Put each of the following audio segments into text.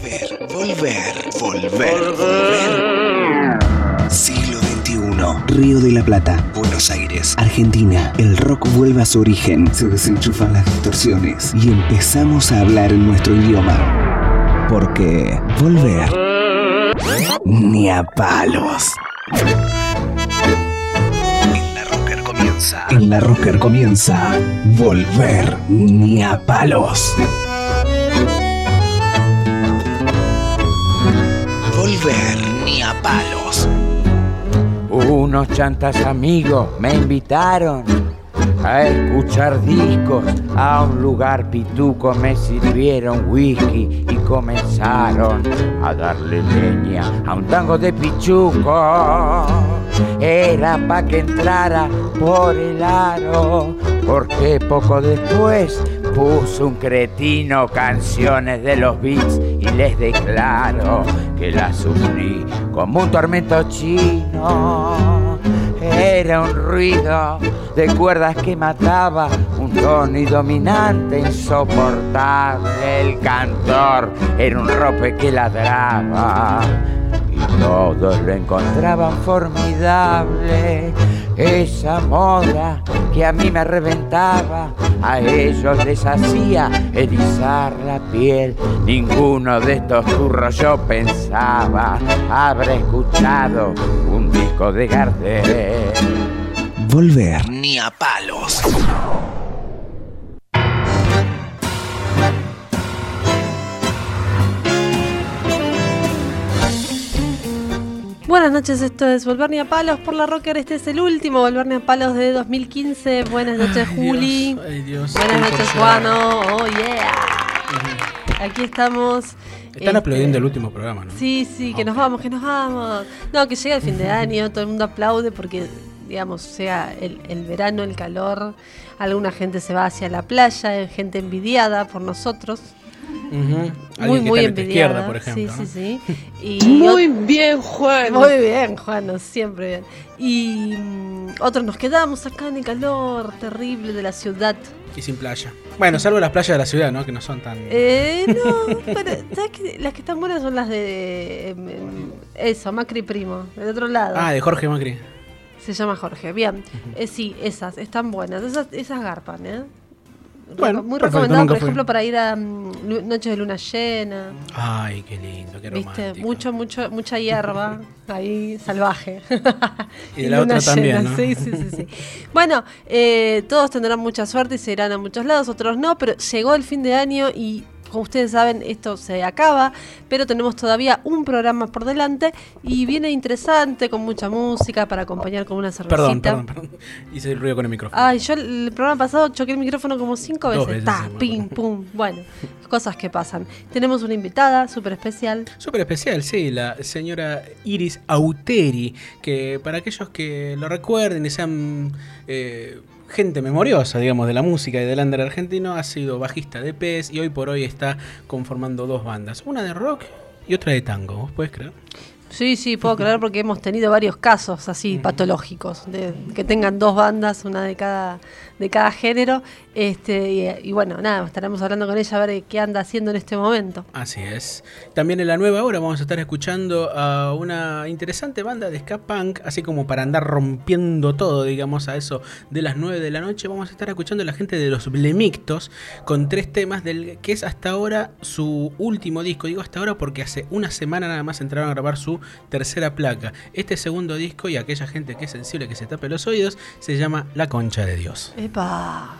Volver. Siglo XXI. Río de la Plata, Buenos Aires, Argentina. El rock vuelve a su origen. Se desenchufan las distorsiones y empezamos a hablar en nuestro idioma. Porque volver ni a palos. En la Rocker comienza Volver ni a palos. Volver ni a palos. Unos chantas amigos me invitaron a escuchar discos a un lugar pituco, me sirvieron whisky y comenzaron a darle leña a un tango de pichuco. Era pa' que entrara por el aro, porque poco después puso un cretino canciones de los Beats y les declaro que la sufrí como un tormento chino. Era un ruido de cuerdas que mataba, un tono dominante insoportable. El cantor era un rope que ladraba y todos lo encontraban formidable. Esa moda que a mí me reventaba, a ellos les hacía erizar la piel. Ninguno de estos turros, yo pensaba, habrá escuchado un disco de Gardel. Volver ni a palos. Buenas noches, esto es Volver ni a palos por la Rocker. Este es el último Volver ni a palos de 2015. Buenas noches, Juli. Ay, Dios. Buenas noches, Juano. Oh, yeah. Aquí estamos. Están aplaudiendo el último programa, ¿no? Sí, que nos vamos. No, que llega el fin de año, todo el mundo aplaude porque, digamos, sea el verano, el calor. Alguna gente se va hacia la playa, hay gente envidiada por nosotros. Muy envidiada, por ejemplo, sí. ¿no? Y muy bien, Juan. Muy bien, Juan, siempre bien. Y otros nos quedamos acá en el calor terrible de la ciudad. Y sin playa. Bueno, salvo las playas de la ciudad, ¿no? Que no son tan... No, pero ¿sabes qué? Las que están buenas son las de... eso, Macri Primo, del otro lado. Ah, de Jorge Macri. Se llama Jorge, bien. Sí, esas, están buenas. Esas garpan, ¿eh? Bueno, muy perfecto, recomendado, por fui. ejemplo, para ir a noches de luna llena. Ay, qué lindo, qué romántico. ¿Viste? Mucha hierba ahí salvaje. Y de la otra también, ¿no? Sí. Bueno, todos tendrán mucha suerte y se irán a muchos lados, otros no, pero llegó el fin de año y, como ustedes saben, esto se acaba, pero tenemos todavía un programa por delante y viene interesante, con mucha música para acompañar con una cervecita. Perdón. Hice el ruido con el micrófono. Ay, yo el programa pasado choqué el micrófono como 5 veces. 2 veces, Ta, sí, pim, pum. Bueno, cosas que pasan. Tenemos una invitada súper especial. Súper especial, sí, la señora Iris Auteri, que para aquellos que lo recuerden y sean... gente memoriosa, digamos, de la música y del under argentino, ha sido bajista de PES y hoy por hoy está conformando 2 bandas, una de rock y otra de tango. ¿Vos podés creer? Sí, puedo creer porque hemos tenido varios casos así patológicos, de que tengan 2 bandas, una de cada género, y bueno, nada, estaremos hablando con ella a ver qué anda haciendo en este momento. Así es. También en la nueva hora vamos a estar escuchando a una interesante banda de ska punk, así como para andar rompiendo todo, digamos, a eso de las 9 de la noche. Vamos a estar escuchando a la gente de los Blemictos con 3 temas del que es hasta ahora su último disco. Digo hasta ahora porque hace una semana nada más entraron a grabar su tercera placa. Este segundo disco, y aquella gente que es sensible, que se tape los oídos, se llama La Concha de Dios. ¡Epa!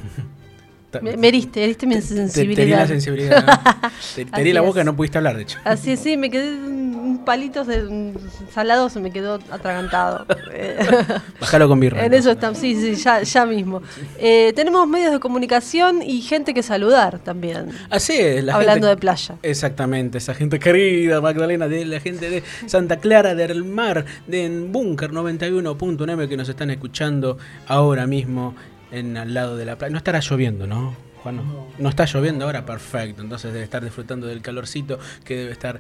Me heriste mi sensibilidad. Te herí la sensibilidad, ¿no? Te herí la boca y no pudiste hablar, de hecho. Así es, sí, me quedé un palito salado, se me quedó atragantado. Bájalo con birra. En eso estamos, sí, ya mismo. Tenemos medios de comunicación y gente que saludar también. Así es, hablando de playa. Exactamente, esa gente querida, Magdalena, de la gente de Santa Clara del Mar, de Búnker 91.9, que nos están escuchando ahora mismo al lado de la playa. No estará lloviendo, ¿no, Juan? No está lloviendo ahora, perfecto. Entonces debe estar disfrutando del calorcito que debe estar,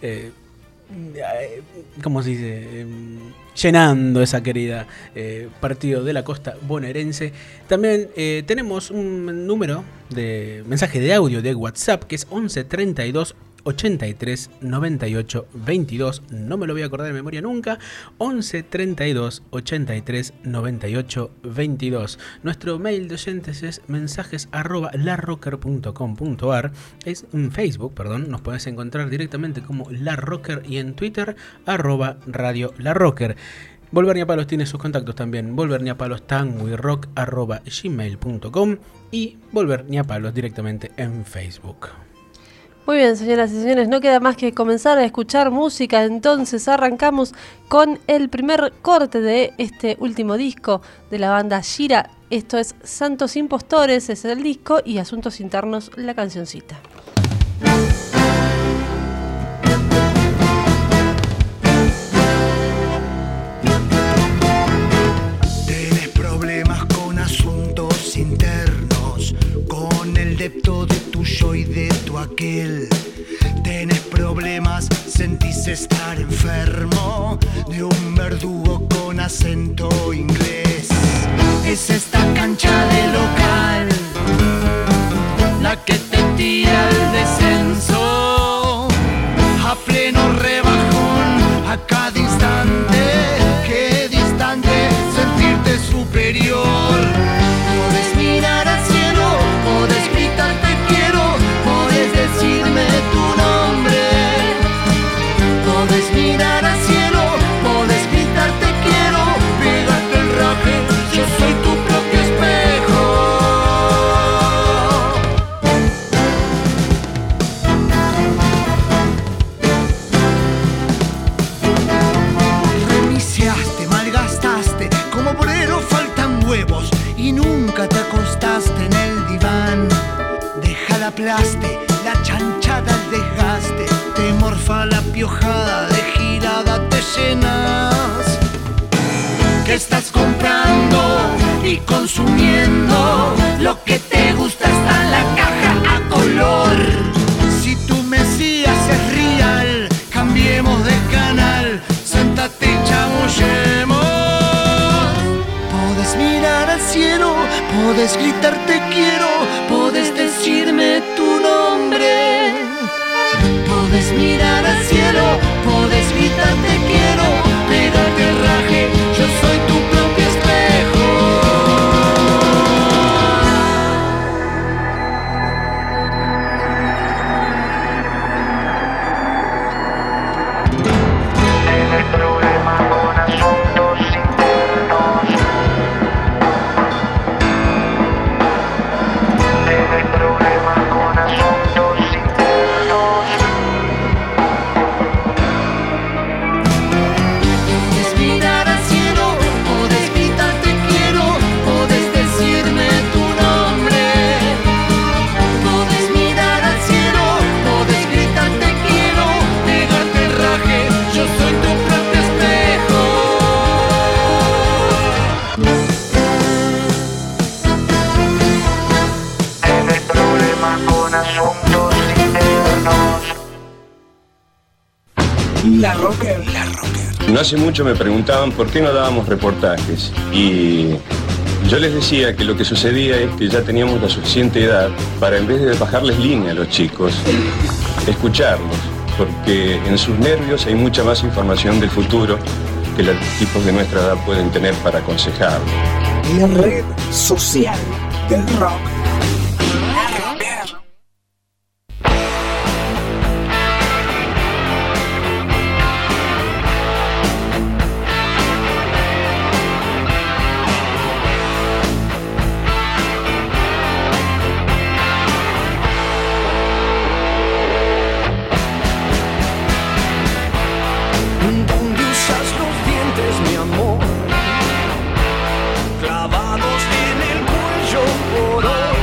¿cómo se dice? Llenando esa querida partido de la costa bonaerense. También tenemos un número de mensaje de audio de WhatsApp que es 11 32 83 98 22. No me lo voy a acordar de memoria nunca. 11 32 83 98 22. Nuestro mail de oyentes es mensajes@larrocker.com.ar. Es en Facebook, nos puedes encontrar directamente como La Rocker y en Twitter @Radio La Rocker. Volver ni a palos tiene sus contactos también. Volver ni a palos tanguirock@gmail.com y Volver ni a palos directamente en Facebook. Muy bien, señoras y señores, no queda más que comenzar a escuchar música. Entonces arrancamos con el primer corte de este último disco de la banda Shira. Esto es Santos Impostores, es el disco, y Asuntos Internos, la cancioncita. Internos, con el depto de tu yo y de tu aquel. Tenés problemas, sentís estar enfermo de un verdugo con acento inglés. Es esta cancha de local la que te tira al descenso, a pleno rebajón, a cada instante. Qué distante sentirte superior. Podés mirar al cielo, podés gritar te quiero, podés decirme tu nombre. Podés mirar al cielo, podés gritar te quiero, pégate el raje, yo soy tu propio espejo. Reiniciaste, malgastaste, como obrero faltan huevos. Y nunca te acostaste en el diván. Deja la plaste, la chanchada, el desgaste. Te morfa la piojada, de girada te llenas. ¿Qué estás comprando y consumiendo? Lo que te gusta está en la caja a color. Si tu mesías es real, cambiemos de canal. Sentate y chamullemos. Podés mirar al cielo, podés gritar te quiero, podés decirme tu nombre. Podés mirar al cielo, podés gritar te quiero, pégate el raje, yo soy tu propio espejo. Tienes problemas con asuntos internos. Tienes problemas con asuntos internos. Podés mirar al cielo, podés gritar te quiero, podés decirme tu nombre. Podés mirar al cielo, podés gritar te quiero, pegarte el raje, yo soy tu propio espejo. Tienes problemas con asuntos internos. La Rocker. No hace mucho me preguntaban por qué no dábamos reportajes y yo les decía que lo que sucedía es que ya teníamos la suficiente edad para, en vez de bajarles línea a los chicos, escucharlos, porque en sus nervios hay mucha más información del futuro que los tipos de nuestra edad pueden tener para aconsejarlos. La red social del rock. ¿Dónde usas los dientes, mi amor? Clavados en el cuello por hoy.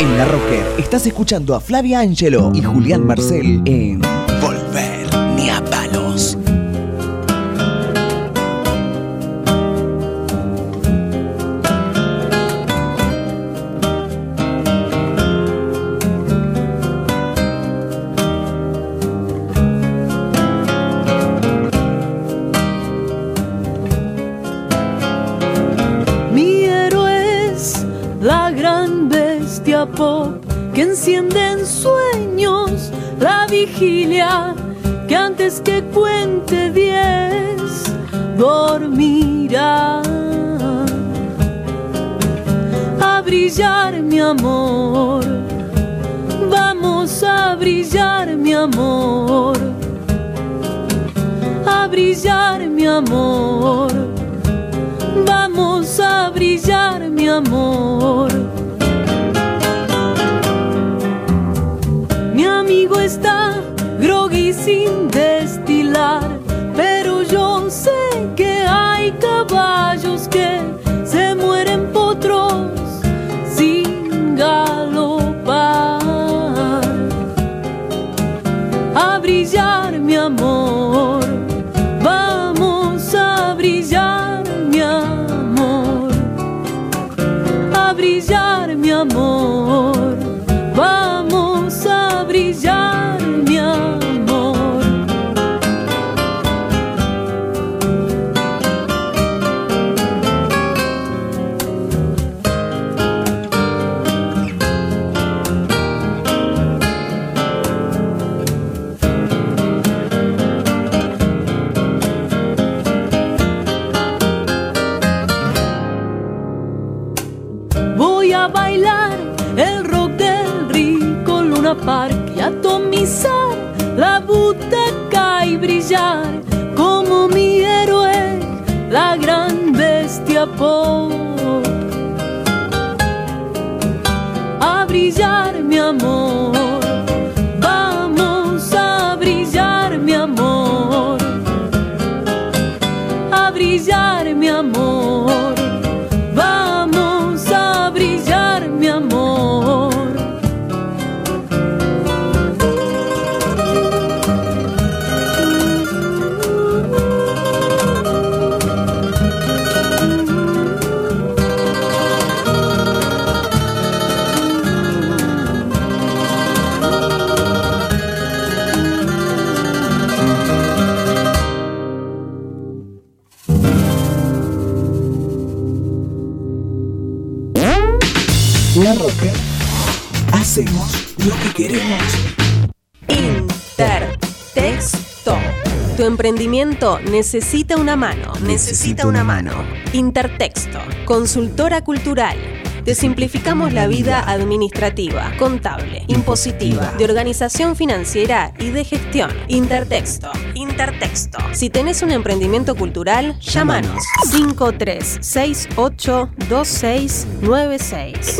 En La Rocker estás escuchando a Flavia Angelo y Julián Marcel en Volver ni a palos. Pop que enciende en sueños la vigilia, que antes que cuente 10 dormirá. A brillar mi amor, vamos a brillar mi amor, a brillar mi amor, vamos a brillar mi amor. Mi amigo está groggy sin destilar, pero yo sé que hay caballos que se mueren potros sin galopar. A brillar mi amor, vamos a brillar mi amor, a brillar mi amor, vamos a brillar mi amor. Voy a bailar el rock del rico Luna Park y atomizar la butaca y brillar como mi héroe, la gran bestia pop. A brillar mi amor, vamos a brillar mi amor, a brillar mi amor, vamos a brillar mi amor. La Rocker. Hacemos lo que queremos. Intertexto. Tu emprendimiento necesita una mano. Intertexto. Consultora cultural. Te simplificamos la vida administrativa, contable, impositiva, de organización financiera y de gestión. Intertexto. Si tenés un emprendimiento cultural, llámanos 53682696.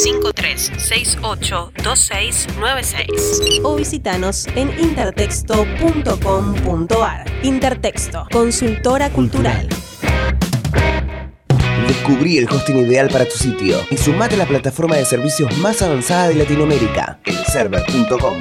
53682696. O visitanos en intertexto.com.ar. Intertexto, consultora cultural. Descubrí el hosting ideal para tu sitio y sumate a la plataforma de servicios más avanzada de Latinoamérica, elserver.com.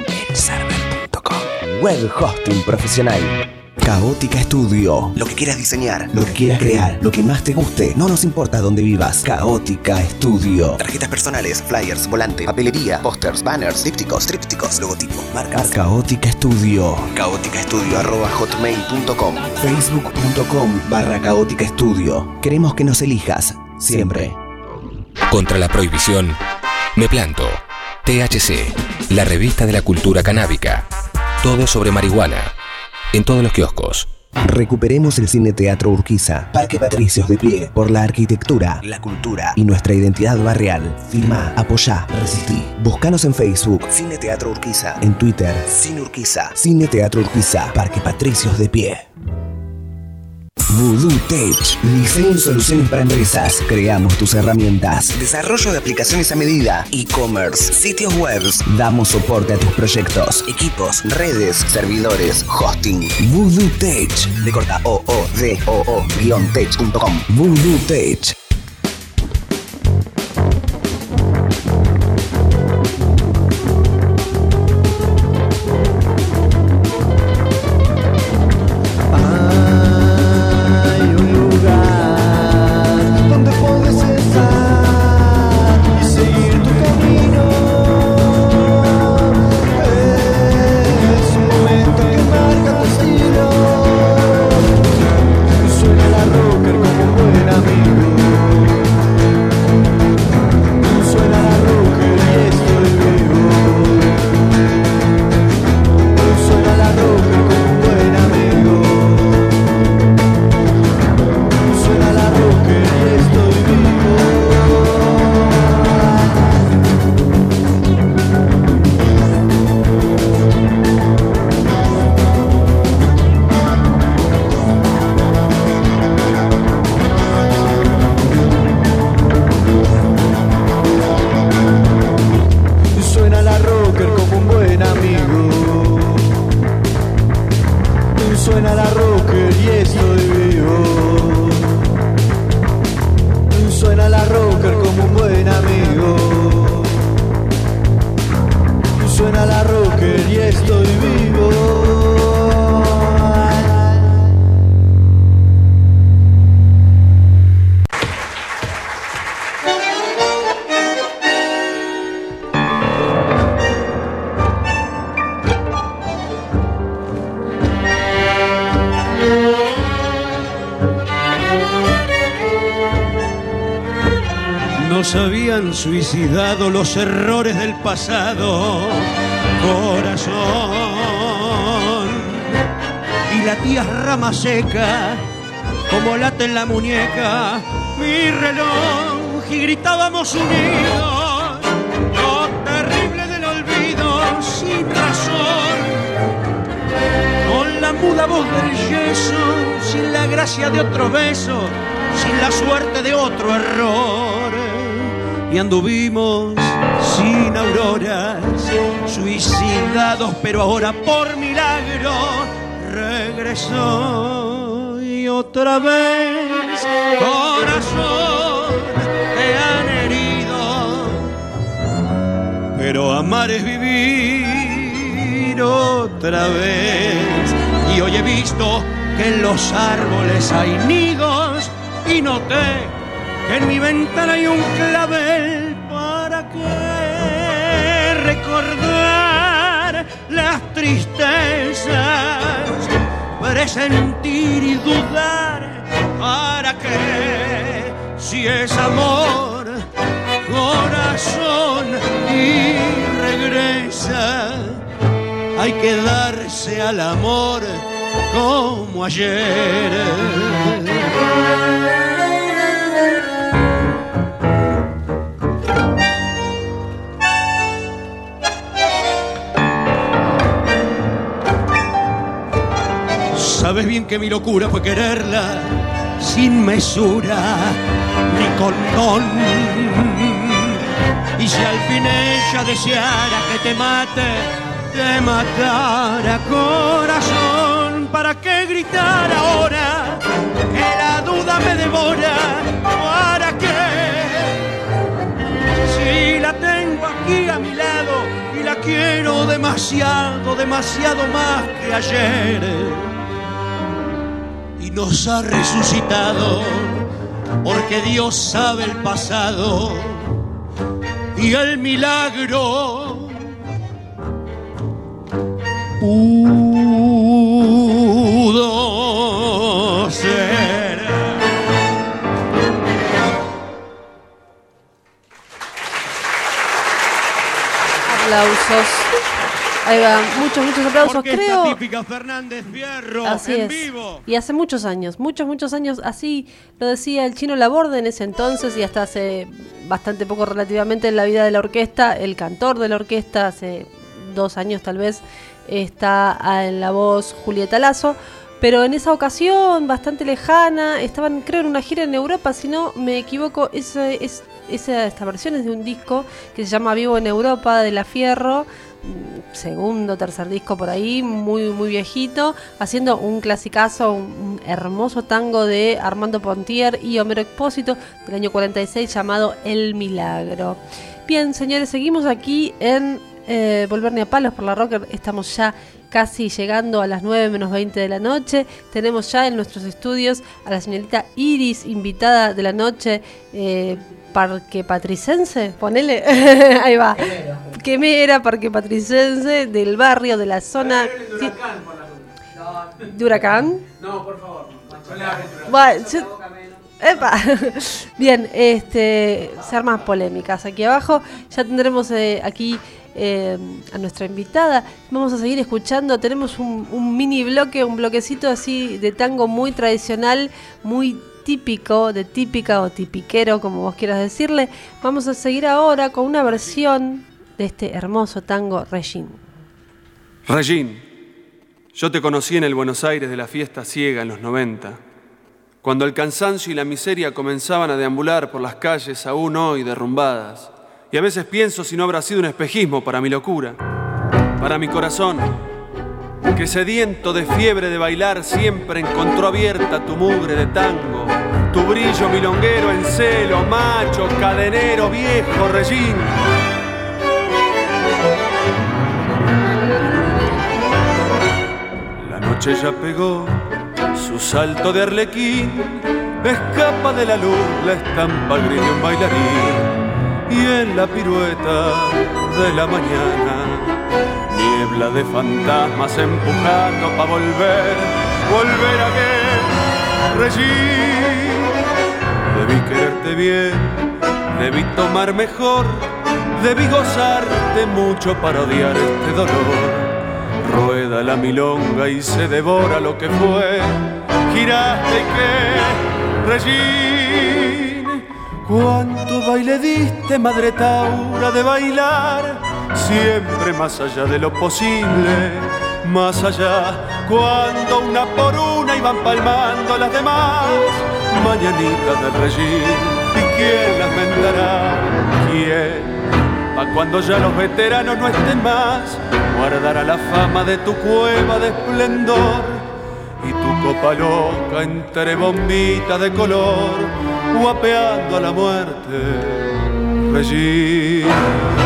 Web hosting profesional. Caótica Studio. Lo que quieras diseñar, lo que quieras crear, lo que más te guste, no nos importa dónde vivas. Caótica Studio. Tarjetas personales, flyers, volante, papelería, pósters, banners, trípticos, logotipos, marcas. Caótica Studio. caóticastudio@hotmail.com. facebook.com/Caótica Studio. Queremos que nos elijas siempre. Contra la prohibición, me planto. THC, la revista de la cultura canábica. Todo sobre marihuana. En todos los kioscos. Recuperemos el Cine Teatro Urquiza. Parque Patricios de pie. Por la arquitectura, la cultura y nuestra identidad barrial. Firma, apoyá, resistí. Búscanos en Facebook, Cine Teatro Urquiza. En Twitter, Cine Urquiza. Cine Teatro Urquiza. Parque Patricios de pie. Voodoo Tech. Diseño y soluciones para empresas. Creamos tus herramientas. Desarrollo de aplicaciones a medida. E-commerce. Sitios web. Damos soporte a tus proyectos. Equipos, redes, servidores, hosting. Voodoo Tech. De corta OODOO-tech.com. Voodoo Tech. nos habían suicidado los errores del pasado, corazón. Y latías rama seca, como late en la muñeca mi reloj, y gritábamos unidos lo terrible del olvido sin razón, con la muda voz del yeso, sin la gracia de otro beso, sin la suerte de otro error. Y anduvimos sin auroras, suicidados, pero ahora por milagro regresó. Y otra vez, corazón, te han herido, pero amar es vivir otra vez. Y hoy he visto que en los árboles hay nidos, y noté que en mi ventana hay un clavel. ¿Para qué recordar las tristezas? Presentir y dudar. ¿Para qué? Si es amor, corazón, y regresa. Hay que darse al amor como ayer. Sabes bien que mi locura fue quererla sin mesura ni condón. Y si al fin ella deseara que te mate, te matara, corazón. ¿Para qué gritar ahora que la duda me devora? ¿Para qué? Si la tengo aquí a mi lado y la quiero demasiado, demasiado más que ayer. Y nos ha resucitado porque Dios sabe el pasado y el milagro pudo ser. Aplausos. Ahí va, muchos aplausos, Orquesta creo. típica Fernández Fierro, Así en es. vivo. Y hace muchos años, así lo decía el Chino Laborde en ese entonces y hasta hace bastante poco relativamente en la vida de la orquesta. El cantor de la orquesta, hace 2 años tal vez, está en la voz Julieta Lazo. Pero en esa ocasión, bastante lejana, estaban creo en una gira en Europa, si no me equivoco, esta versión es de un disco que se llama Vivo en Europa, de La Fierro, segundo, tercer disco por ahí, muy viejito, haciendo un clasicazo, un hermoso tango de Armando Pontier y Homero Expósito del año 46 llamado El Milagro. Bien, señores, seguimos aquí en Volver ni a palos por la Rocker. Estamos ya casi llegando a las 9 menos 20 de la noche. Tenemos ya en nuestros estudios a la señorita Iris, invitada de la noche, Parque Patricense, ponele, ahí va, Quemera, Parque Patricense, del barrio, de la zona de Huracán. No, por favor. Bueno, epa. Bien, se arman polémicas aquí abajo. Ya tendremos aquí a nuestra invitada. Vamos a seguir escuchando. Tenemos un mini bloque, un bloquecito así de tango muy tradicional, muy típico, de típica o tipiquero, como vos quieras decirle. Vamos a seguir ahora con una versión de este hermoso tango Regín. Regín, yo te conocí en el Buenos Aires de la fiesta ciega en los 90, cuando el cansancio y la miseria comenzaban a deambular por las calles aún hoy derrumbadas. Y a veces pienso si no habrá sido un espejismo para mi locura, para mi corazón, que sediento de fiebre de bailar siempre encontró abierta tu mugre de tango, tu brillo milonguero en celo, macho, cadenero, viejo Regín. La noche ya pegó su salto de arlequín, escapa de la luz la estampa gris de un bailarín, y en la pirueta de la mañana niebla de fantasmas empujando pa' volver a que Regín. Debí quererte bien Debí tomar mejor, debí gozar de mucho para odiar este dolor. Rueda la milonga y se devora lo que fue. Giraste y qué, Regín. Cuánto baile diste, madre Taura, de bailar siempre más allá de lo posible, más allá. Cuando una por una iban palmando las demás mañanitas del Regín. ¿Y quién las vendará? ¿Quién? Pa' cuando ya los veteranos no estén más, guardará la fama de tu cueva de esplendor y tu copa loca entre bombitas de color, guapeando a la muerte, Regín.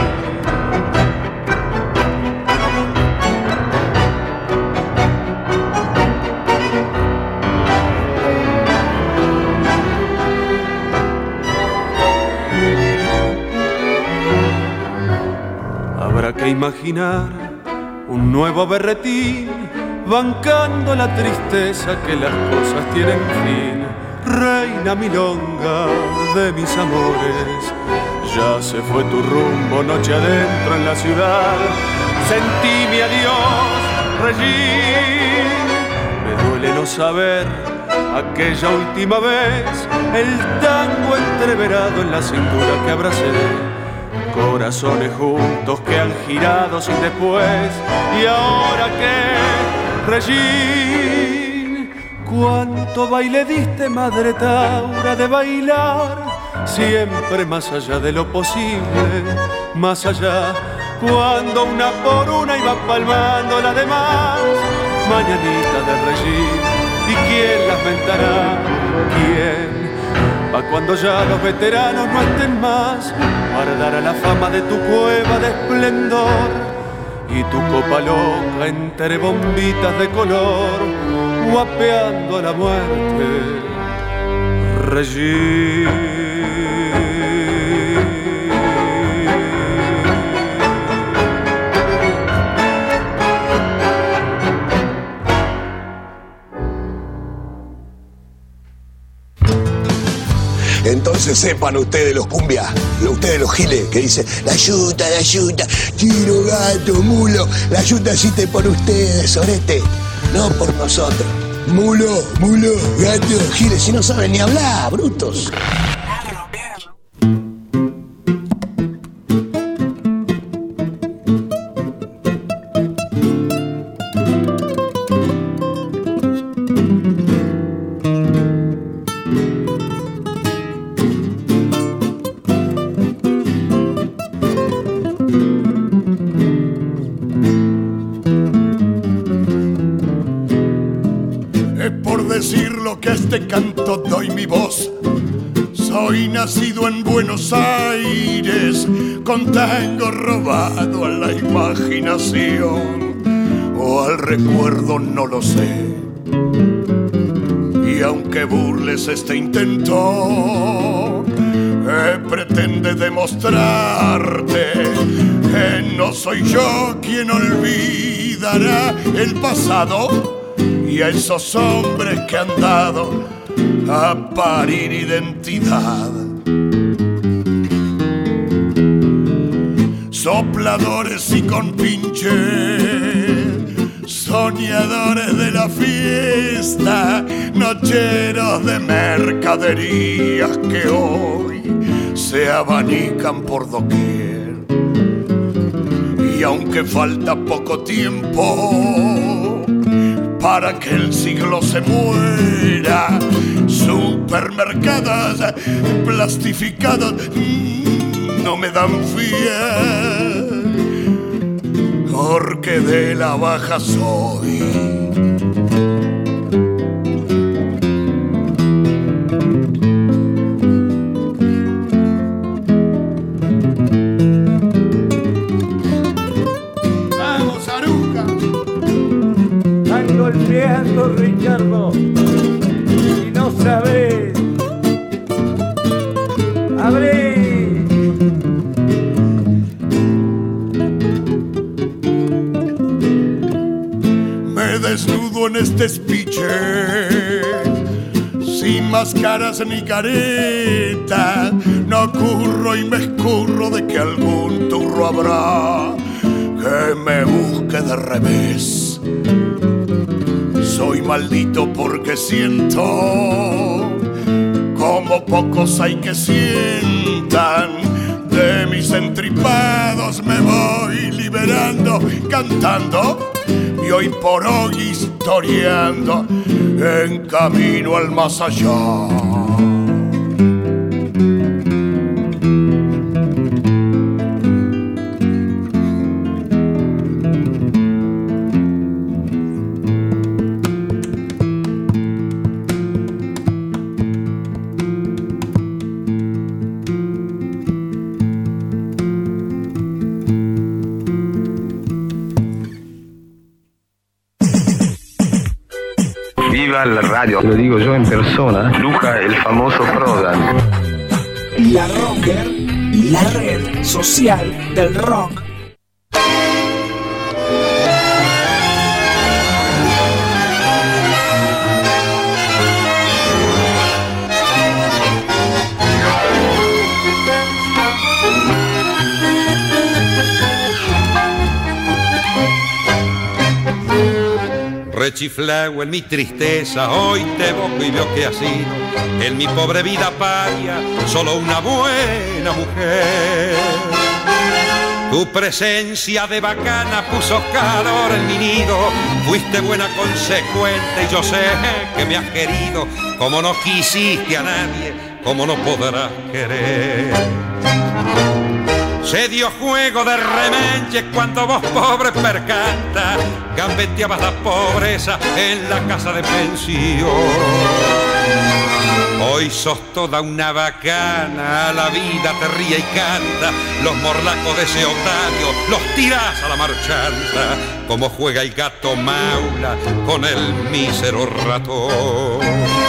Habrá que imaginar un nuevo berretín, bancando la tristeza que las cosas tienen fin. Reina milonga de mis amores, ya se fue tu rumbo noche adentro en la ciudad. Sentí mi adiós, Regín. Me duele no saber aquella última vez, el tango entreverado en la cintura que abracé. Corazones juntos que han girado sin después. ¿Y ahora qué, Regín? Cuánto baile diste, madre Taura, de bailar siempre más allá de lo posible, más allá. Cuando una por una iban palmando las demás mañanitas del Regín. ¿Y quién las ventará? ¿Quién? Pa' cuando ya los veteranos no estén más, guardará la fama de tu cueva de esplendor y tu copa loca entre bombitas de color, guapeando a la muerte, Regín. Entonces sepan ustedes los cumbia, ustedes los giles, que dicen la yuta, tiro, gato, mulo, la yuta existe por ustedes, orete, no por nosotros. Mulo, gato, giles, si no saben ni hablar, brutos. Canto doy mi voz. Soy nacido en Buenos Aires, con tango robado a la imaginación o al recuerdo, no lo sé. Y aunque burles este intento, pretende demostrarte que no soy yo quien olvidará el pasado y a esos hombres que han dado a parir identidad. Sopladores y compinches, soñadores de la fiesta, nocheros de mercaderías que hoy se abanican por doquier. Y aunque falta poco tiempo para que el siglo se muera, supermercados plastificados no me dan fiel, porque de la baja soy. Vamos, Aruca. Están golpeando, Ricardo, y no sabés. ¡Abre! Me desnudo en este speech, sin más máscaras ni caretas, no curro y me escurro de que algún turro habrá que me busque de revés. Soy maldito porque siento como pocos hay que sientan. De mis entripados me voy liberando, cantando y hoy por hoy historiando en camino al más allá. La radio, lo digo yo en persona, Luca, el famoso Prodan. La Rocker, la red social del rock. Rechiflao en mi tristeza, hoy te evoco y veo que ha sido en mi pobre vida paria solo una buena mujer. Tu presencia de bacana puso calor en mi nido, fuiste buena consecuente y yo sé que me has querido como no quisiste a nadie, como no podrás querer. Se dio juego de remenche cuando vos, pobre percanta, gambeteabas la pobreza en la casa de pensión. Hoy sos toda una bacana, la vida te ríe y canta, los morlacos de ese otario los tirás a la marchanta, como juega el gato maula con el mísero ratón.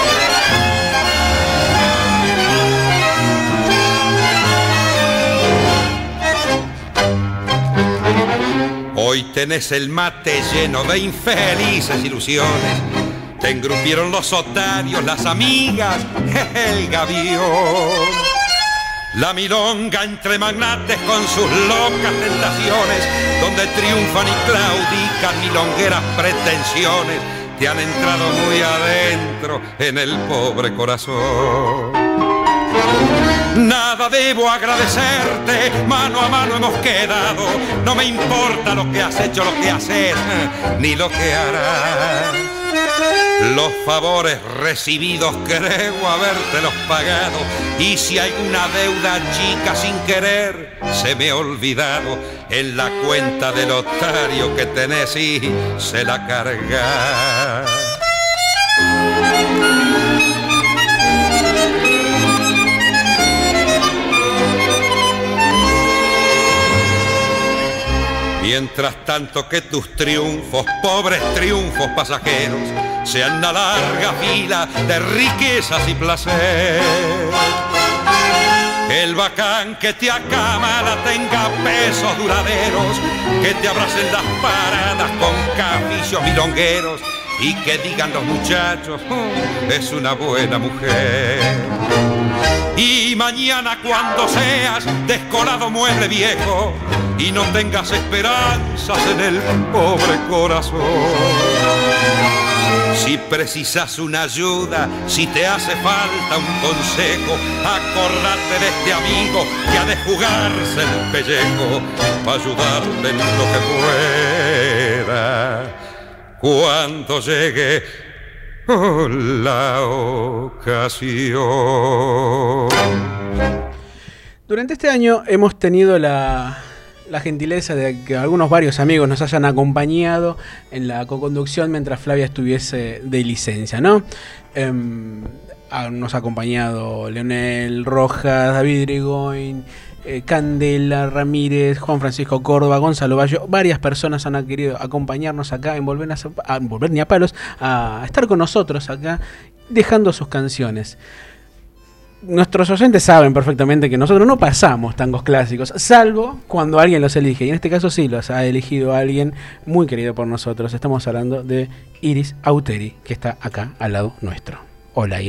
Hoy tenés el mate lleno de infelices ilusiones, te engrupieron los otarios, las amigas, el gavión. La milonga entre magnates con sus locas tentaciones, donde triunfan y claudican milongueras pretensiones, te han entrado muy adentro en el pobre corazón. Nada debo agradecerte, mano a mano hemos quedado, no me importa lo que has hecho, lo que haces, ni lo que harás. Los favores recibidos creo habértelos pagado, y si hay una deuda chica sin querer se me ha olvidado, en la cuenta del otario que tenés y se la cargas. Mientras tanto que tus triunfos, pobres triunfos pasajeros, sean una larga fila de riquezas y placer. Que el bacán que te acamala tenga pesos duraderos, que te abracen las paradas con caficios milongueros, y que digan los muchachos, es una buena mujer. Y mañana cuando seas descolado mueble viejo y no tengas esperanzas en el pobre corazón, si precisas una ayuda, si te hace falta un consejo, acordate de este amigo que ha de jugarse el pellejo para ayudarte en lo que pueda cuando llegue la ocasión. Durante este año hemos tenido la gentileza de que varios amigos nos hayan acompañado en la coconducción mientras Flavia estuviese de licencia, ¿no? Nos ha acompañado Leonel Rojas, David Irigoyen, Candela Ramírez, Juan Francisco Córdoba, Gonzalo Bayo. Varias personas han querido acompañarnos acá, envolver ni a palos, a estar con nosotros acá, dejando sus canciones. Nuestros oyentes saben perfectamente que nosotros no pasamos tangos clásicos, salvo cuando alguien los elige. Y en este caso sí los ha elegido alguien muy querido por nosotros. Estamos hablando de Iris Auteri, que está acá al lado nuestro. Hola, Iris.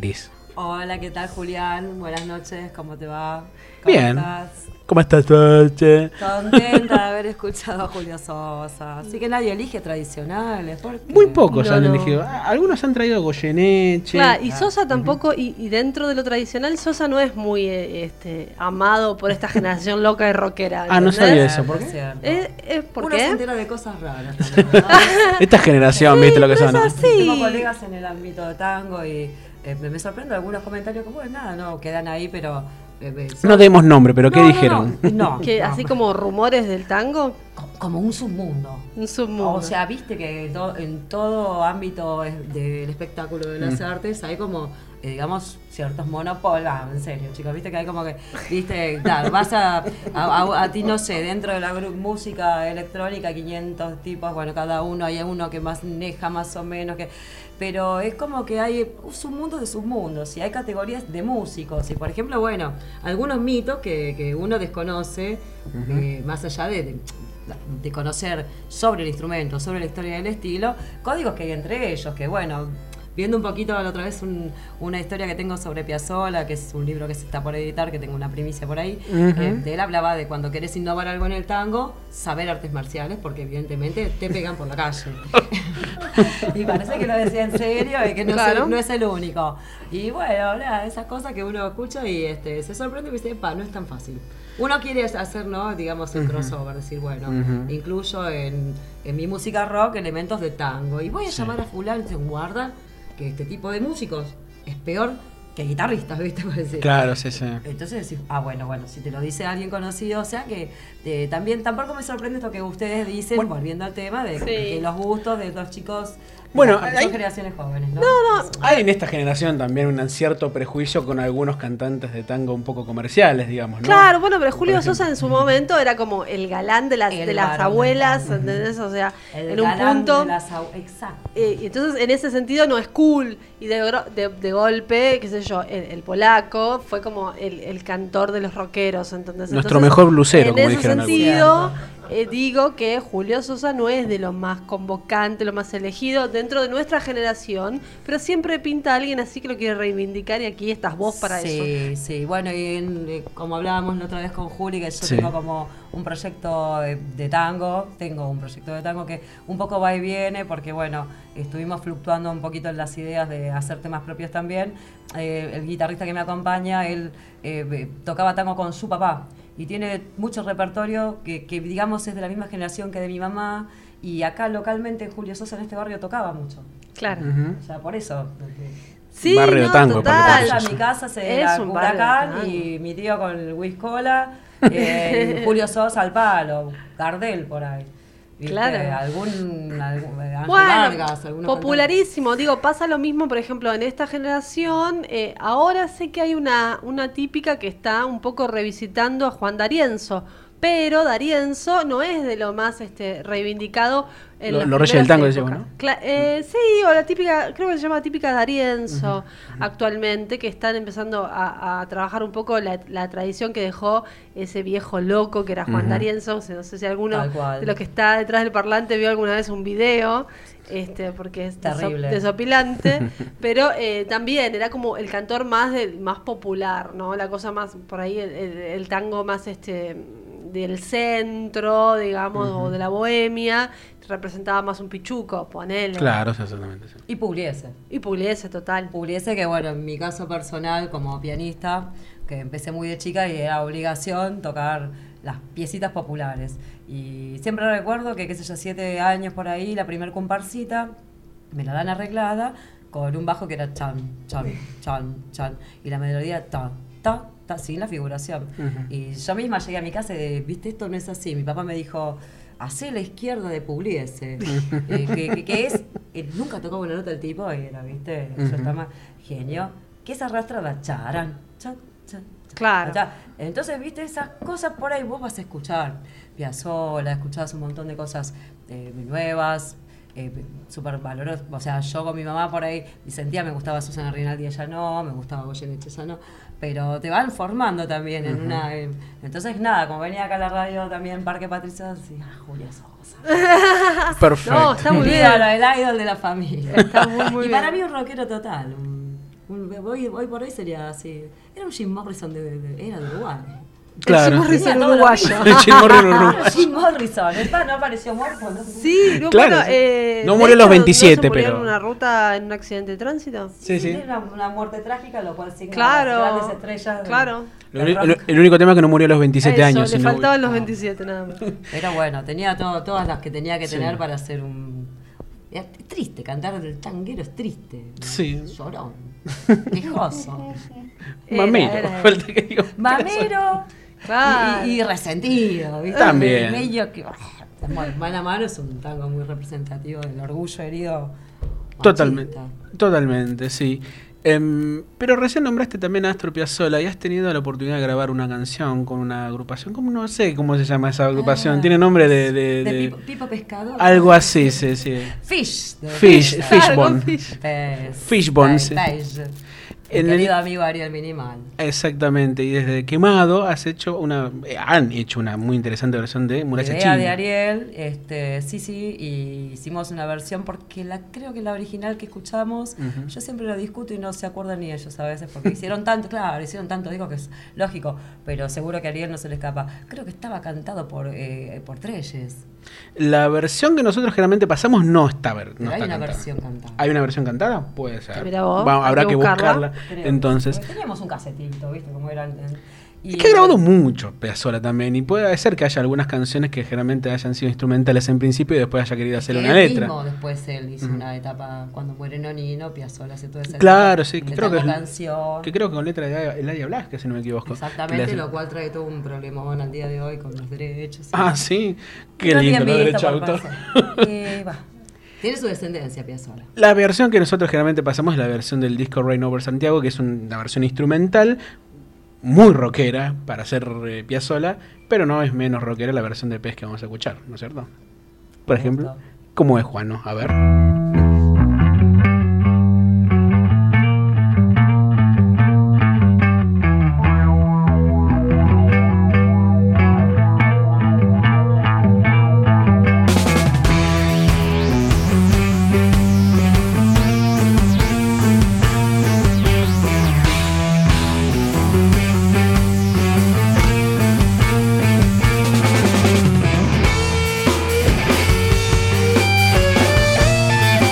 Hola, ¿qué tal, Julián? Buenas noches, ¿cómo te va? Bien. Estás? ¿Cómo estás, Toche? Contenta de haber escuchado a Julio Sosa. Así que nadie elige tradicionales. Muy pocos No, han no. elegido. Algunos han traído Goyeneche. Claro, y Sosa tampoco, y dentro de lo tradicional, Sosa no es muy amado por esta generación loca y rockera. Ah, no ¿entendés? sabía eso. ¿Por qué? ¿Por Uno qué? se entera de cosas raras. Esta generación, viste lo que son. ¿no? Tengo colegas en el ámbito de tango y me sorprende algunos comentarios como, nada, no, quedan ahí, pero... No demos nombre, pero ¿qué dijeron? No, Que así como rumores del tango. Como un submundo. Un submundo. O sea, viste que en todo ámbito del espectáculo de las artes hay como, digamos, ciertos monopolios. En serio, chicos, viste que hay como que, viste, claro, vas a ti, no sé, dentro de la música electrónica, 500 tipos, bueno, cada uno, hay uno que maneja más o menos, pero es como que hay submundos de submundos y hay categorías de músicos. Y por ejemplo, bueno, algunos mitos que uno desconoce, más allá de conocer sobre el instrumento, sobre la historia del estilo, códigos que hay entre ellos, que bueno, viendo un poquito la otra vez una historia que tengo sobre Piazzolla, que es un libro que se está por editar, que tengo una primicia por ahí, de él hablaba de cuando querés innovar algo en el tango, saber artes marciales, porque evidentemente te pegan por la calle. Y parece que lo decía en serio y que no, Claro. no es el único. Y bueno, nada, esas cosas que uno escucha y se sorprende y dice, no es tan fácil. Uno quiere hacer, ¿no? Digamos, el crossover, decir, bueno, incluyo en mi música rock elementos de tango. Y voy a llamar a fulano y dicen, guarda, que este tipo de músicos es peor que guitarristas, ¿viste? Claro, sí, sí. Entonces decís, bueno, si te lo dice alguien conocido, o sea que también tampoco me sorprende esto que ustedes dicen, volviendo al tema de que los gustos de los chicos, Bueno, son generaciones jóvenes, ¿no? Hay en esta generación también un cierto prejuicio con algunos cantantes de tango un poco comerciales, digamos, ¿no? Claro, bueno, pero Julio Sosa en su momento era como el galán de las varón abuelas, del ¿entendés? O sea, El en un galán punto. de las exacto. Y entonces, en ese sentido, no es cool. Y de golpe, qué sé yo, el polaco fue como el cantor de los rockeros, ¿entendés? Nuestro Entonces, mejor blusero, como en ese dijeron sentido, digo que Julio Sosa no es de lo más convocante, lo más elegido dentro de nuestra generación, pero siempre pinta a alguien así que lo quiere reivindicar y aquí estás vos para eso. Sí, bueno, y como hablábamos la otra vez con Juli, que yo tengo como un proyecto de tango, que un poco va y viene, porque bueno, estuvimos fluctuando un poquito en las ideas de hacer temas propios también. El guitarrista que me acompaña, él tocaba tango con su papá, y tiene mucho repertorio que digamos es de la misma generación que de mi mamá, y acá localmente Julio Sosa en este barrio tocaba mucho. Claro. O sea, por eso. Sí, barrio de tango, total. Mi casa se Es era un barrio de Huracán tango. y mi tío con el Whiskola, Julio Sosa al palo, Gardel por ahí. ¿Viste? Claro. Ángel Bueno, Vargas, algunos popularísimo. Digo, pasa lo mismo, por ejemplo, en esta generación. Ahora sé que hay una típica que está un poco revisitando a Juan D'Arienzo, pero D'Arienzo no es de lo más reivindicado en las Los Reyes del primeras Tango, épocas. decimos, ¿no? Sí, o la típica, creo que se llama típica D'Arienzo actualmente, que están empezando a trabajar un poco la tradición que dejó ese viejo loco que era Juan D'Arienzo. O sea, no sé si alguno Tal cual. de los que está detrás del parlante vio alguna vez un video, porque es Terrible. desopilante, pero también era como el cantor más popular, ¿no? La cosa más, por ahí, el tango más del centro, digamos, o de la bohemia, representaba más un pichuco, ponele. Claro, exactamente. Sí. Y Pugliese. Y Pugliese, total. Pugliese, que bueno, en mi caso personal, como pianista, que empecé muy de chica y era obligación tocar las piecitas populares. Y siempre recuerdo que, qué sé yo, 7 años por ahí, la primer comparsita, me la dan arreglada con un bajo que era chan, chan, chan, chan, y la melodía ta, ta, ta, sin la figuración. Y yo misma llegué a mi casa y viste, esto no es así. Mi papá me dijo, hacé la izquierda de Pugliese, que es, nunca tocó una nota el tipo, y era, viste, yo estaba genio, que es arrastrada, charan, chan, chan. Claro. Entonces, viste, esas cosas por ahí vos vas a escuchar. Piazzolla, escuchás un montón de cosas nuevas, súper valorosas. O sea, yo con mi mamá por ahí sentía, me gustaba Susana Rinaldi, ella no, me gustaba Goyeneche, ella no. Pero te van formando también en una... entonces, nada, como venía acá a la radio también, Parque Patricia, decía, Julio Sosa. Perfecto. No, está muy bien. El idol de la familia. Está muy y bien. para mí un rockero total. Hoy por hoy sería así. Era un Jim Morrison era de Uruguay. Claro. El Jim Morrison uruguayo. El Jim Morrison uruguayo. Jim Morrison, no apareció muerto. ¿No? Sí, no, claro. Bueno, No murió a los 27, ¿no se murió pero. en una ruta, en un accidente de tránsito? Sí. Tiene una muerte trágica, lo cual significa Claro, grandes estrellas. claro. El único tema es que no murió a los 27 años. Le sino- faltaban los 27 nada más. Pero bueno, tenía todas las que tenía que Sí. tener para hacer un... Es triste, cantar del tanguero es triste. Sí. Llorón. Quejoso. Mamero. Falta que digo. Mamero. Claro. Y resentido, ¿viste? También. Medio que... Mano a mano es un tango muy representativo del orgullo herido. Totalmente. machista. Totalmente, sí. Pero recién nombraste también a Astor Piazzolla y has tenido la oportunidad de grabar una canción con una agrupación, como no sé cómo se llama esa agrupación, tiene nombre de Pipo Pescador. algo así, sí. Fishbone. Fishbone, sí. El En el- querido amigo Ariel Minimal. Exactamente, y desde Quemado han hecho una muy interesante versión de Muralla Idea China. de Ariel, sí, y hicimos una versión porque creo que la original que escuchamos, Ujú. yo siempre lo discuto y no se acuerdan ni ellos a veces, porque hicieron tanto, digo que es lógico, pero seguro que a Ariel no se le escapa. Creo que estaba cantado por Treyes. La versión que nosotros generalmente pasamos no está, Pero no hay está una cantada. versión cantada. ¿Hay una versión cantada? Puede ser. Mirá vos, Habrá hay que que buscarla. Creo. Entonces, Porque teníamos un casetito, ¿viste? Como era antes. es que ha grabado mucho Piazzolla también, y puede ser que haya algunas canciones que generalmente hayan sido instrumentales en principio y después haya querido hacer una letra. Mismo, después él hizo una etapa cuando muere Nonino, Piazzolla hace toda esa Claro, etapa sí, que de creo que, tango canción. que creo que con letra de Eladia Blasquez, si no me equivoco. Exactamente, Le hace- lo cual trae todo un problemón al día de hoy con los derechos. Ah, sí, qué Está lindo bien los visto derechos de por autor. va. Tiene su descendencia, Piazzolla. La versión que nosotros generalmente pasamos es la versión del disco Rain Over Santiago, que es una versión instrumental muy rockera para hacer Piazzolla, pero no es menos rockera la versión de Pez que vamos a escuchar, ¿no es cierto? Por ejemplo, ¿cómo es Juano? A ver. Thank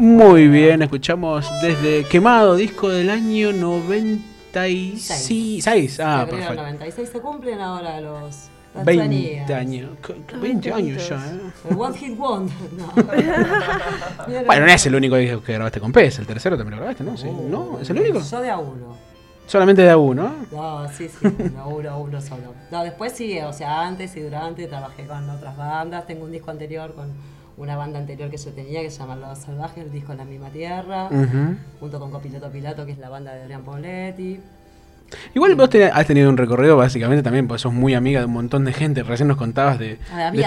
Muy bien, escuchamos desde Quemado, disco del año 96. Ah, Febrero del perfecto. 96 se cumplen ahora los 20 años. 20 años ya, El One Hit Wonder. No. Bueno, no es el único disco que grabaste con Pez, el tercero también lo grabaste, ¿no? Sí. ¿No? ¿Es el único? Yo de a uno. Solamente de a uno. No, sí, uno solo. No, después sí, o sea, antes y durante trabajé con otras bandas. Tengo un disco anterior con una banda anterior que yo tenía que se llama Los Salvajes, el disco En la misma tierra, junto con Copiloto Pilato, que es la banda de Adrián Poletti. Igual vos has tenido un recorrido básicamente también, porque sos muy amiga de un montón de gente. Recién nos contabas de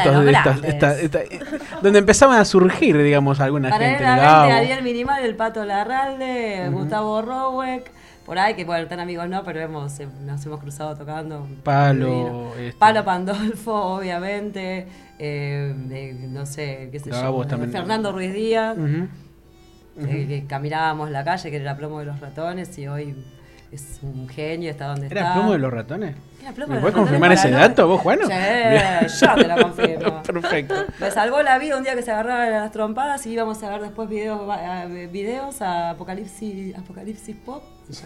donde empezaban a surgir, digamos, alguna gente. Ariel Minimal, el Pato Larralde, Gustavo Rowek, por ahí, que bueno, tan amigos no, pero nos hemos cruzado tocando. Palo Pandolfo, obviamente, no sé, qué sé yo, Fernando Ruiz Díaz, que caminábamos la calle, que era Plomo de los Ratones, y hoy es un genio, está donde está. ¿Era Plomo de los Ratones? ¿Me puedes confirmar ese dato vos, Juano? Sí, yo te lo confirmo. Perfecto. Me salvó la vida un día que se agarraban las trompadas y íbamos a ver después videos a Apocalipsis Pop.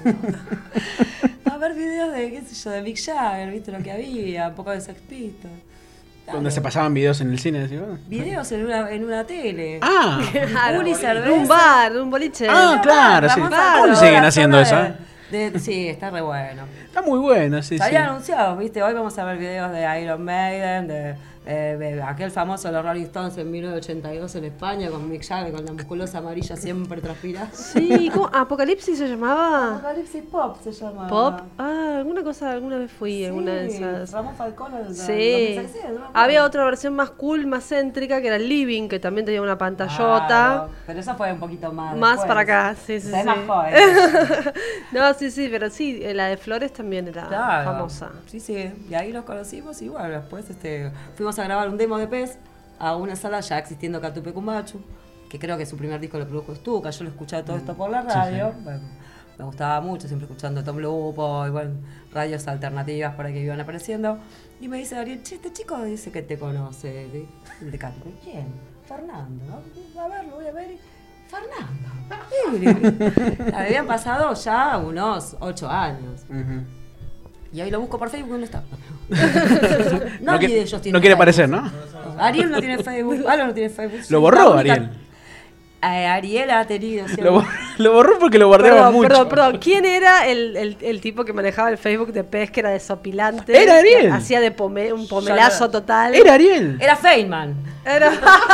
A ver videos de, qué sé yo, de Mick Jagger, viste lo que había, un poco de Sex Pistols. Donde se pasaban videos en el cine, decís. Videos en una tele. Ah, un cerveza. Un bar, un boliche. Ah, claro, sí. ¿Cómo siguen haciendo eso? Sí, está re bueno. Está muy bueno, sí. Se había anunciado, viste, hoy vamos a ver videos de Iron Maiden, de aquel famoso de los Rolling Stones en 1982 en España, con Mick Jagger, con la musculosa amarilla siempre transpirada. Sí, ¿cómo? ¿Apocalipsis se llamaba? Apocalipsis Pop se llamaba. ¿Pop? Ah, alguna vez fui en una de esas. Ramón Falcón. Sí. Había otra versión más cool, más céntrica, que era el Living, que también tenía una pantallota. Claro, pero esa fue un poquito más después. Para acá, sí. Más joven. No, sí, pero sí, la de Flores también era famosa. Sí, y ahí los conocimos y bueno, después fuimos a grabar un demo de Pez a una sala ya existiendo Catupecumachu, que creo que su primer disco lo produjo Stuka. Yo lo escuchaba todo esto por la radio. Sí. Bueno, me gustaba mucho, siempre escuchando Tom Lupo y bueno, radios alternativas por ahí que iban apareciendo. Y me dice Ariel, este chico dice que te conoce de Catupe. ¿Quién? Fernando, ¿no? A ver, lo voy a ver. Fernando. Habían pasado ya unos 8 años. Y ahí lo busco por Facebook y no está. Nadie de ellos tiene no quiere aparecer, ¿no? Ariel no tiene Facebook. Palo no tiene Facebook. Lo borró Ariel. Ariel ha tenido. Lo borró porque lo guardaba mucho. Perdón. ¿Quién era el tipo que manejaba el Facebook de Pez, que era desopilante? Era Ariel. Hacía de un pomelazo total. Era Ariel. Era Feynman. Era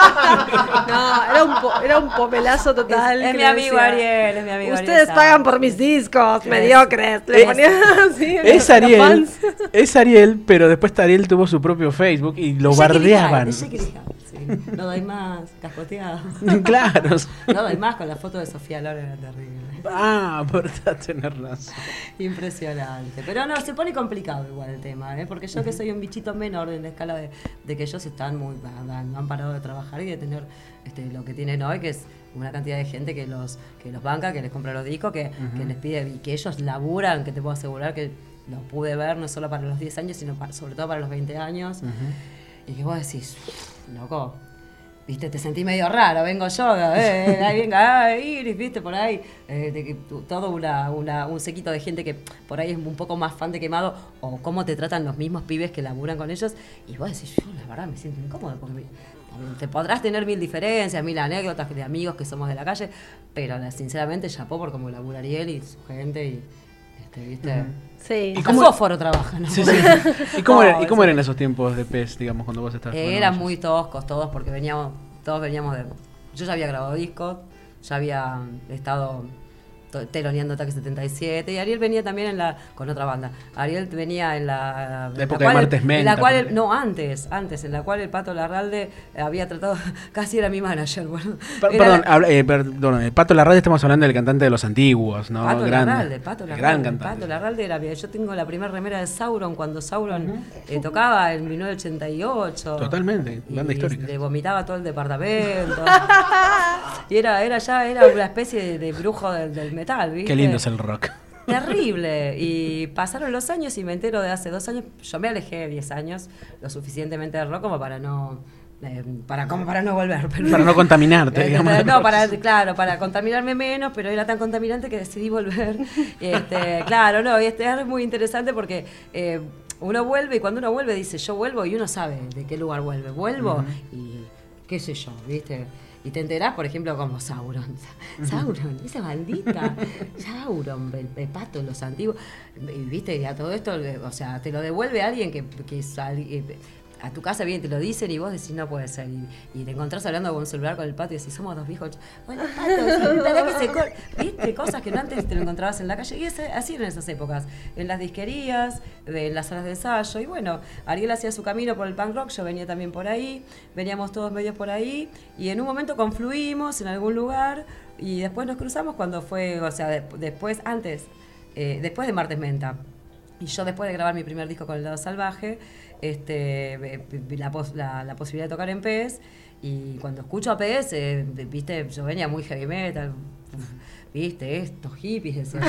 un pomelazo total. Es mi amigo Ariel, es mi amigo Ariel. Ustedes pagan por mis discos, mediocres. Le ponía así. Es Ariel, pero después Ariel tuvo su propio Facebook y lo bardeaban. No doy más, cascoteado. Claro. No doy más, con la foto de Sofía Loren, era terrible. Ah, verdad, tenés razón. Impresionante. Pero no, se pone complicado igual el tema, porque yo que soy un bichito menor en la escala de que ellos no han parado de trabajar y de tener lo que tienen hoy, que es una cantidad de gente que los banca, que les compra los discos, que les pide, y que ellos laburan, que te puedo asegurar que lo pude ver no solo para los 10 años, sino sobre todo para los 20 años. Y que vos decís, loco, viste, te sentí medio raro, vengo yo, ahí venga Iris, viste, por ahí, todo un sequito de gente que por ahí es un poco más fan de Quemado, o cómo te tratan los mismos pibes que laburan con ellos, y vos decís, yo la verdad me siento incómodo, porque te podrás tener 1000 diferencias, 1000 anécdotas de amigos que somos de la calle, pero sinceramente chapó por cómo labura Ariel y su gente, y viste... Sí. ¿Y cómo fósforo trabaja, no? Sí. ¿Y cómo eran esos tiempos de Pez, digamos, cuando vos estabas? Eran muy toscos todos, porque todos veníamos de... Yo ya había grabado discos, ya había estado teloneando Ataque 77, y Ariel venía también con otra banda. Ariel venía en la época de Martes Menta. Antes, en la cual el Pato Larralde había tratado, casi era mi manager. Bueno, perdón, el Pato Larralde, estamos hablando del cantante de Los Antiguos, ¿no? Pato Larralde. Gran cantante. Pato Larralde yo tengo la primera remera de Sauron cuando Sauron tocaba en 1988. Totalmente, banda histórica. Le vomitaba todo el departamento. Y era una especie de brujo del metal, ¿viste? Qué lindo es el rock. Terrible. Y pasaron los años y me entero de hace 2 años. Yo me alejé 10 años, lo suficientemente del rock como para no para no volver. Pero, para no contaminarte, digamos. No, para contaminarme menos, pero era tan contaminante que decidí volver. Claro, no, es muy interesante porque uno vuelve y cuando uno vuelve dice, yo vuelvo y uno sabe de qué lugar vuelve. Vuelvo y qué sé yo, ¿viste? Y te enterás, por ejemplo, como Sauron, esa bandita, Sauron, el pato, los antiguos, ¿viste? Y a todo esto, o sea, te lo devuelve alguien que a tu casa bien te lo dicen y vos decís no puede ser, y te encontrás hablando con un celular con el pato y decís somos dos viejos, bueno, pato, ¿viste? Cosas que no antes te lo encontrabas en la calle, y así eran esas épocas, en las disquerías, en las salas de ensayo, y bueno, Ariel hacía su camino por el punk rock, yo venía también por ahí, veníamos todos medios por ahí, y en un momento confluimos en algún lugar, y después nos cruzamos cuando fue, o sea, después de Martes Menta. Y yo después de grabar mi primer disco con El Lado Salvaje, la posibilidad de tocar en PES, y cuando escucho a PES, viste, yo venía muy heavy metal, viste, estos hippies, decía,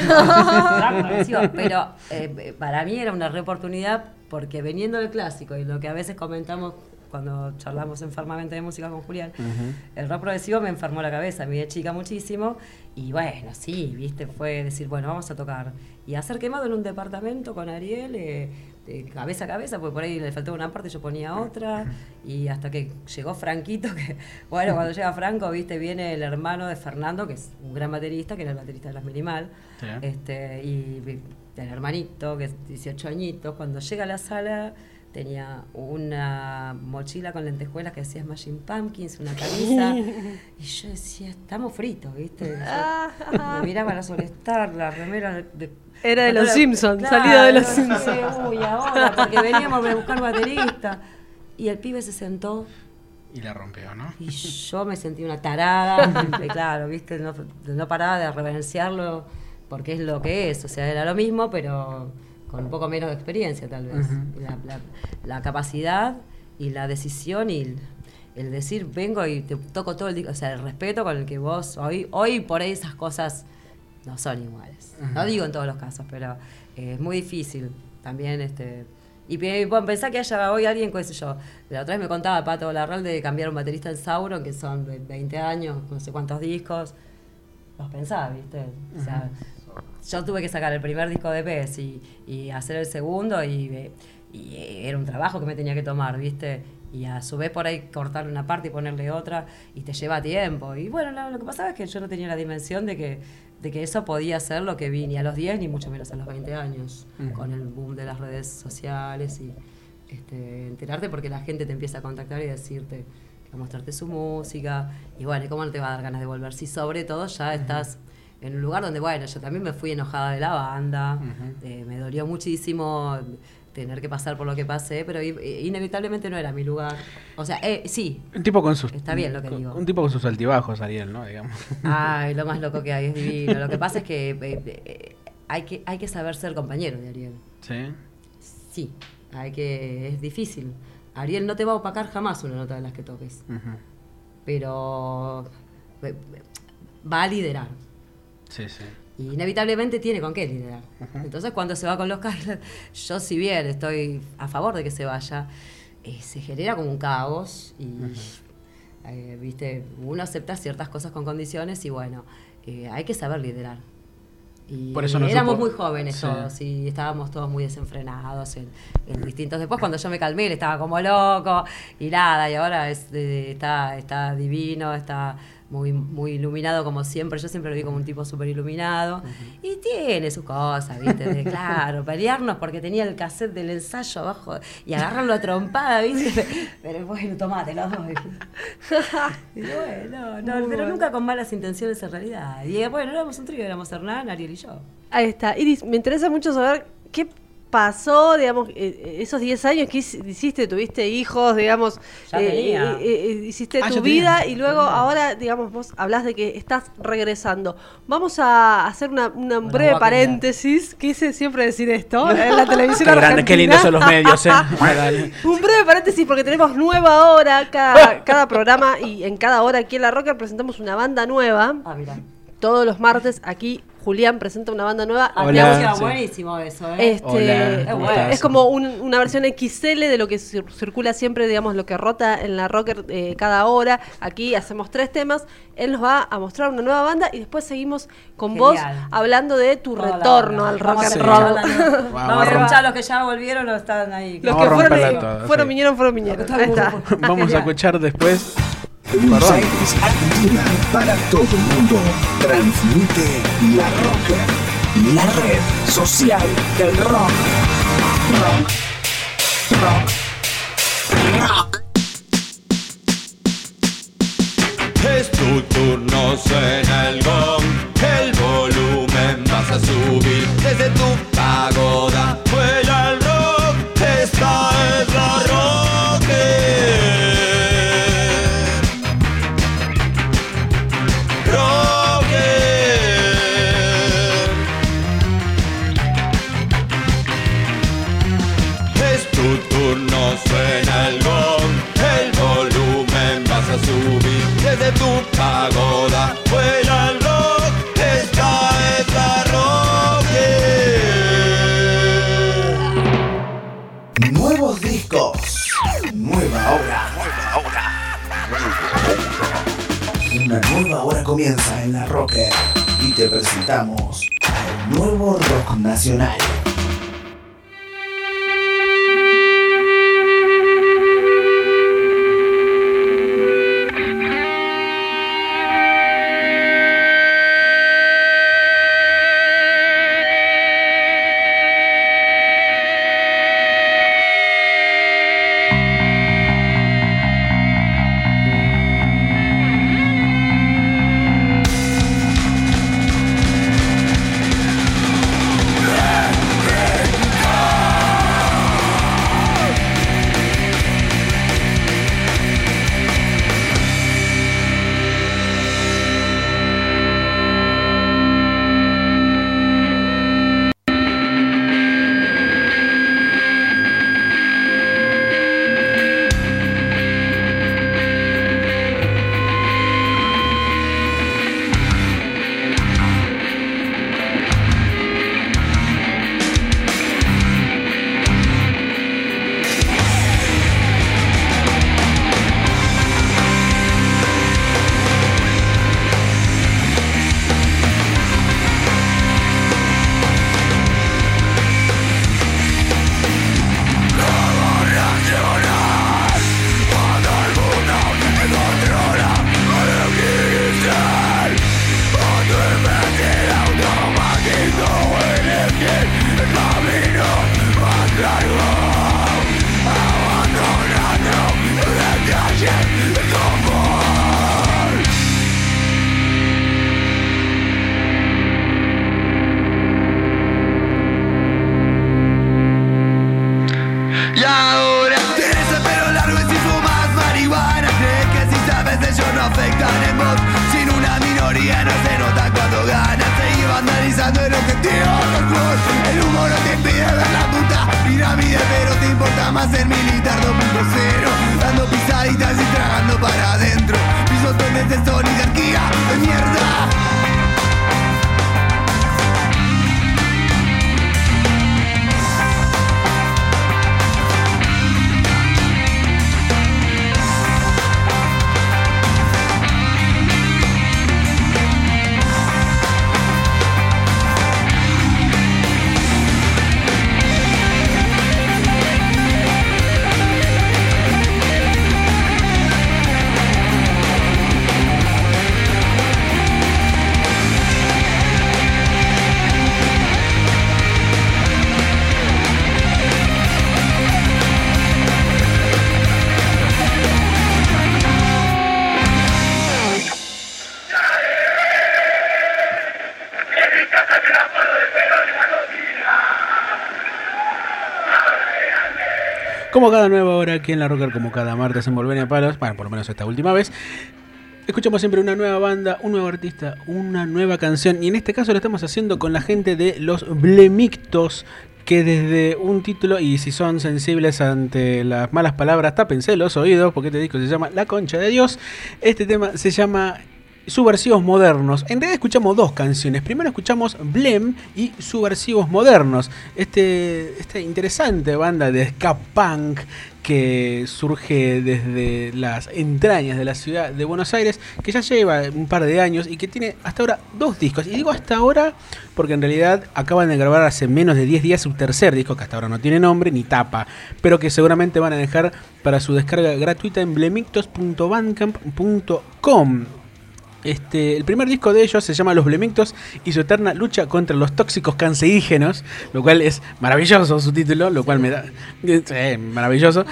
pero para mí era una re oportunidad, porque veniendo del clásico, y lo que a veces comentamos cuando charlamos enfermamente de música con Julián, el rock progresivo me enfermó la cabeza, me de chica muchísimo, y bueno, sí, viste, fue decir, bueno, vamos a tocar, y hacer quemado en un departamento con Ariel, de cabeza a cabeza, porque por ahí le faltaba una parte, yo ponía otra, y hasta que llegó Franquito, que bueno, cuando llega Franco, viste, viene el hermano de Fernando, que es un gran baterista, que era el baterista de Las Minimal, y el hermanito, que es 18 añitos, cuando llega a la sala, tenía una mochila con lentejuelas que decía Smashing Pumpkins, una camisa, y yo decía, estamos fritos, ¿viste? Me miraba la Solestar, la remera era de los Simpsons, claro, salida de los Simpsons. Uy, ahora, porque veníamos a buscar baterista. Y el pibe se sentó. Y la rompió, ¿no? Y yo me sentí una tarada, claro, ¿viste? No paraba de reverenciarlo, porque es lo que es, o sea, era lo mismo, pero con un poco menos de experiencia tal vez. La capacidad y la decisión y el decir vengo y te toco todo el día, o sea, el respeto con el que vos hoy por ahí esas cosas no son iguales. No digo en todos los casos, pero es muy difícil también y pensar que haya hoy alguien, qué sé yo, la otra vez me contaba Pato Larralde de cambiar un baterista en Sauron, que son de 20 años, no sé cuántos discos, los pensaba, ¿viste? O sea, yo tuve que sacar el primer disco de PES y hacer el segundo y era un trabajo que me tenía que tomar, ¿viste? Y a su vez por ahí cortarle una parte y ponerle otra y te lleva tiempo. Y bueno, lo que pasaba es que yo no tenía la dimensión de que eso podía ser lo que vi ni a los 10 ni mucho menos a los 20 años, con el boom de las redes sociales y enterarte porque la gente te empieza a contactar y decirte, a mostrarte su música y bueno, ¿cómo no te va a dar ganas de volver? Si sobre todo ya estás en un lugar donde, bueno, yo también me fui enojada de la banda, me dolió muchísimo tener que pasar por lo que pasé, pero inevitablemente no era mi lugar. O sea, sí. Un tipo con sus, está bien lo que digo. Un tipo con sus altibajos, Ariel, ¿no? Digamos. Ay, lo más loco que hay, es divino. Lo que pasa es que hay que saber ser compañero de Ariel. ¿Sí? Sí, es difícil. Ariel no te va a opacar jamás una nota de las que toques. Pero va a liderar. Sí, sí. Y inevitablemente tiene con qué liderar. Entonces cuando se va con los Kylax, yo si bien estoy a favor de que se vaya, se genera como un caos y viste, uno acepta ciertas cosas con condiciones y bueno, hay que saber liderar. Y por eso no éramos muy jóvenes todos y estábamos todos muy desenfrenados en distintos. Después cuando yo me calmé, él estaba como loco y nada, y ahora está divino, está muy, muy iluminado como siempre. Yo siempre lo vi como un tipo súper iluminado. Y tiene sus cosas, ¿viste? Claro, pelearnos porque tenía el cassette del ensayo abajo y agarrarlo a trompada, ¿viste? Pero bueno, tomate los dos. Y bueno, pero nunca con malas intenciones en realidad. Y bueno, éramos un trío, éramos Hernán, Ariel y yo. Ahí está. Iris, me interesa mucho saber qué pasó, digamos, esos 10 años que hiciste, tuviste hijos, digamos, hiciste tu vida y luego ahora, digamos, vos hablás de que estás regresando. Vamos a hacer un breve paréntesis, quise siempre decir esto, en la televisión argentina. Qué lindos son los medios, Un breve paréntesis porque tenemos nueva hora, cada programa y en cada hora aquí en La Rocker presentamos una banda nueva. Ah, mira. Todos los martes aquí Julián presenta una banda nueva. Hola. Buenísimo eso, ¿eh? Hola, es como una versión XL de lo que circula siempre, digamos, lo que rota en la Rocker cada hora. Aquí hacemos 3 temas. Él nos va a mostrar una nueva banda y después seguimos con vos hablando de tu retorno al rock and roll. Vamos a escuchar a los que ya volvieron o están ahí. Los que fueron, vinieron. Ahí está. Vamos a escuchar después. Buenos Aires, Argentina, para todo el mundo. Transmite La Rocker, la red social del rock. Rock. Es tu turno, suena el gong, el volumen vas a subir. Desde tu pagoda vuela el rock, esta es la Rocker. Suena el gong, el volumen vas a subir. Desde tu pagoda vuela el rock, esta es la Rocker. Nuevos discos, nueva hora. Una nueva hora comienza en La Rocker y te presentamos al nuevo rock nacional. Como cada nueva hora aquí en La Rocker, como cada martes en Volver a Palos, bueno, por lo menos esta última vez, escuchamos siempre una nueva banda, un nuevo artista, una nueva canción. Y en este caso lo estamos haciendo con la gente de Los Blemictos, que desde un título, y si son sensibles ante las malas palabras, tápense los oídos, porque este disco se llama La Concha de Dios. Este tema se llama Subversivos Modernos. En realidad escuchamos dos canciones. Primero escuchamos Blem y Subversivos Modernos. Esta interesante banda de ska punk que surge desde las entrañas de la ciudad de Buenos Aires, que ya lleva un par de años y que tiene hasta ahora 2 discos. Y digo hasta ahora porque en realidad acaban de grabar hace menos de 10 días su tercer disco, que hasta ahora no tiene nombre ni tapa, pero que seguramente van a dejar para su descarga gratuita en blemictos.bandcamp.com. El primer disco de ellos se llama Los Blemictos y su eterna lucha contra los tóxicos cancerígenos, lo cual es maravilloso su título, lo cual me da maravilloso.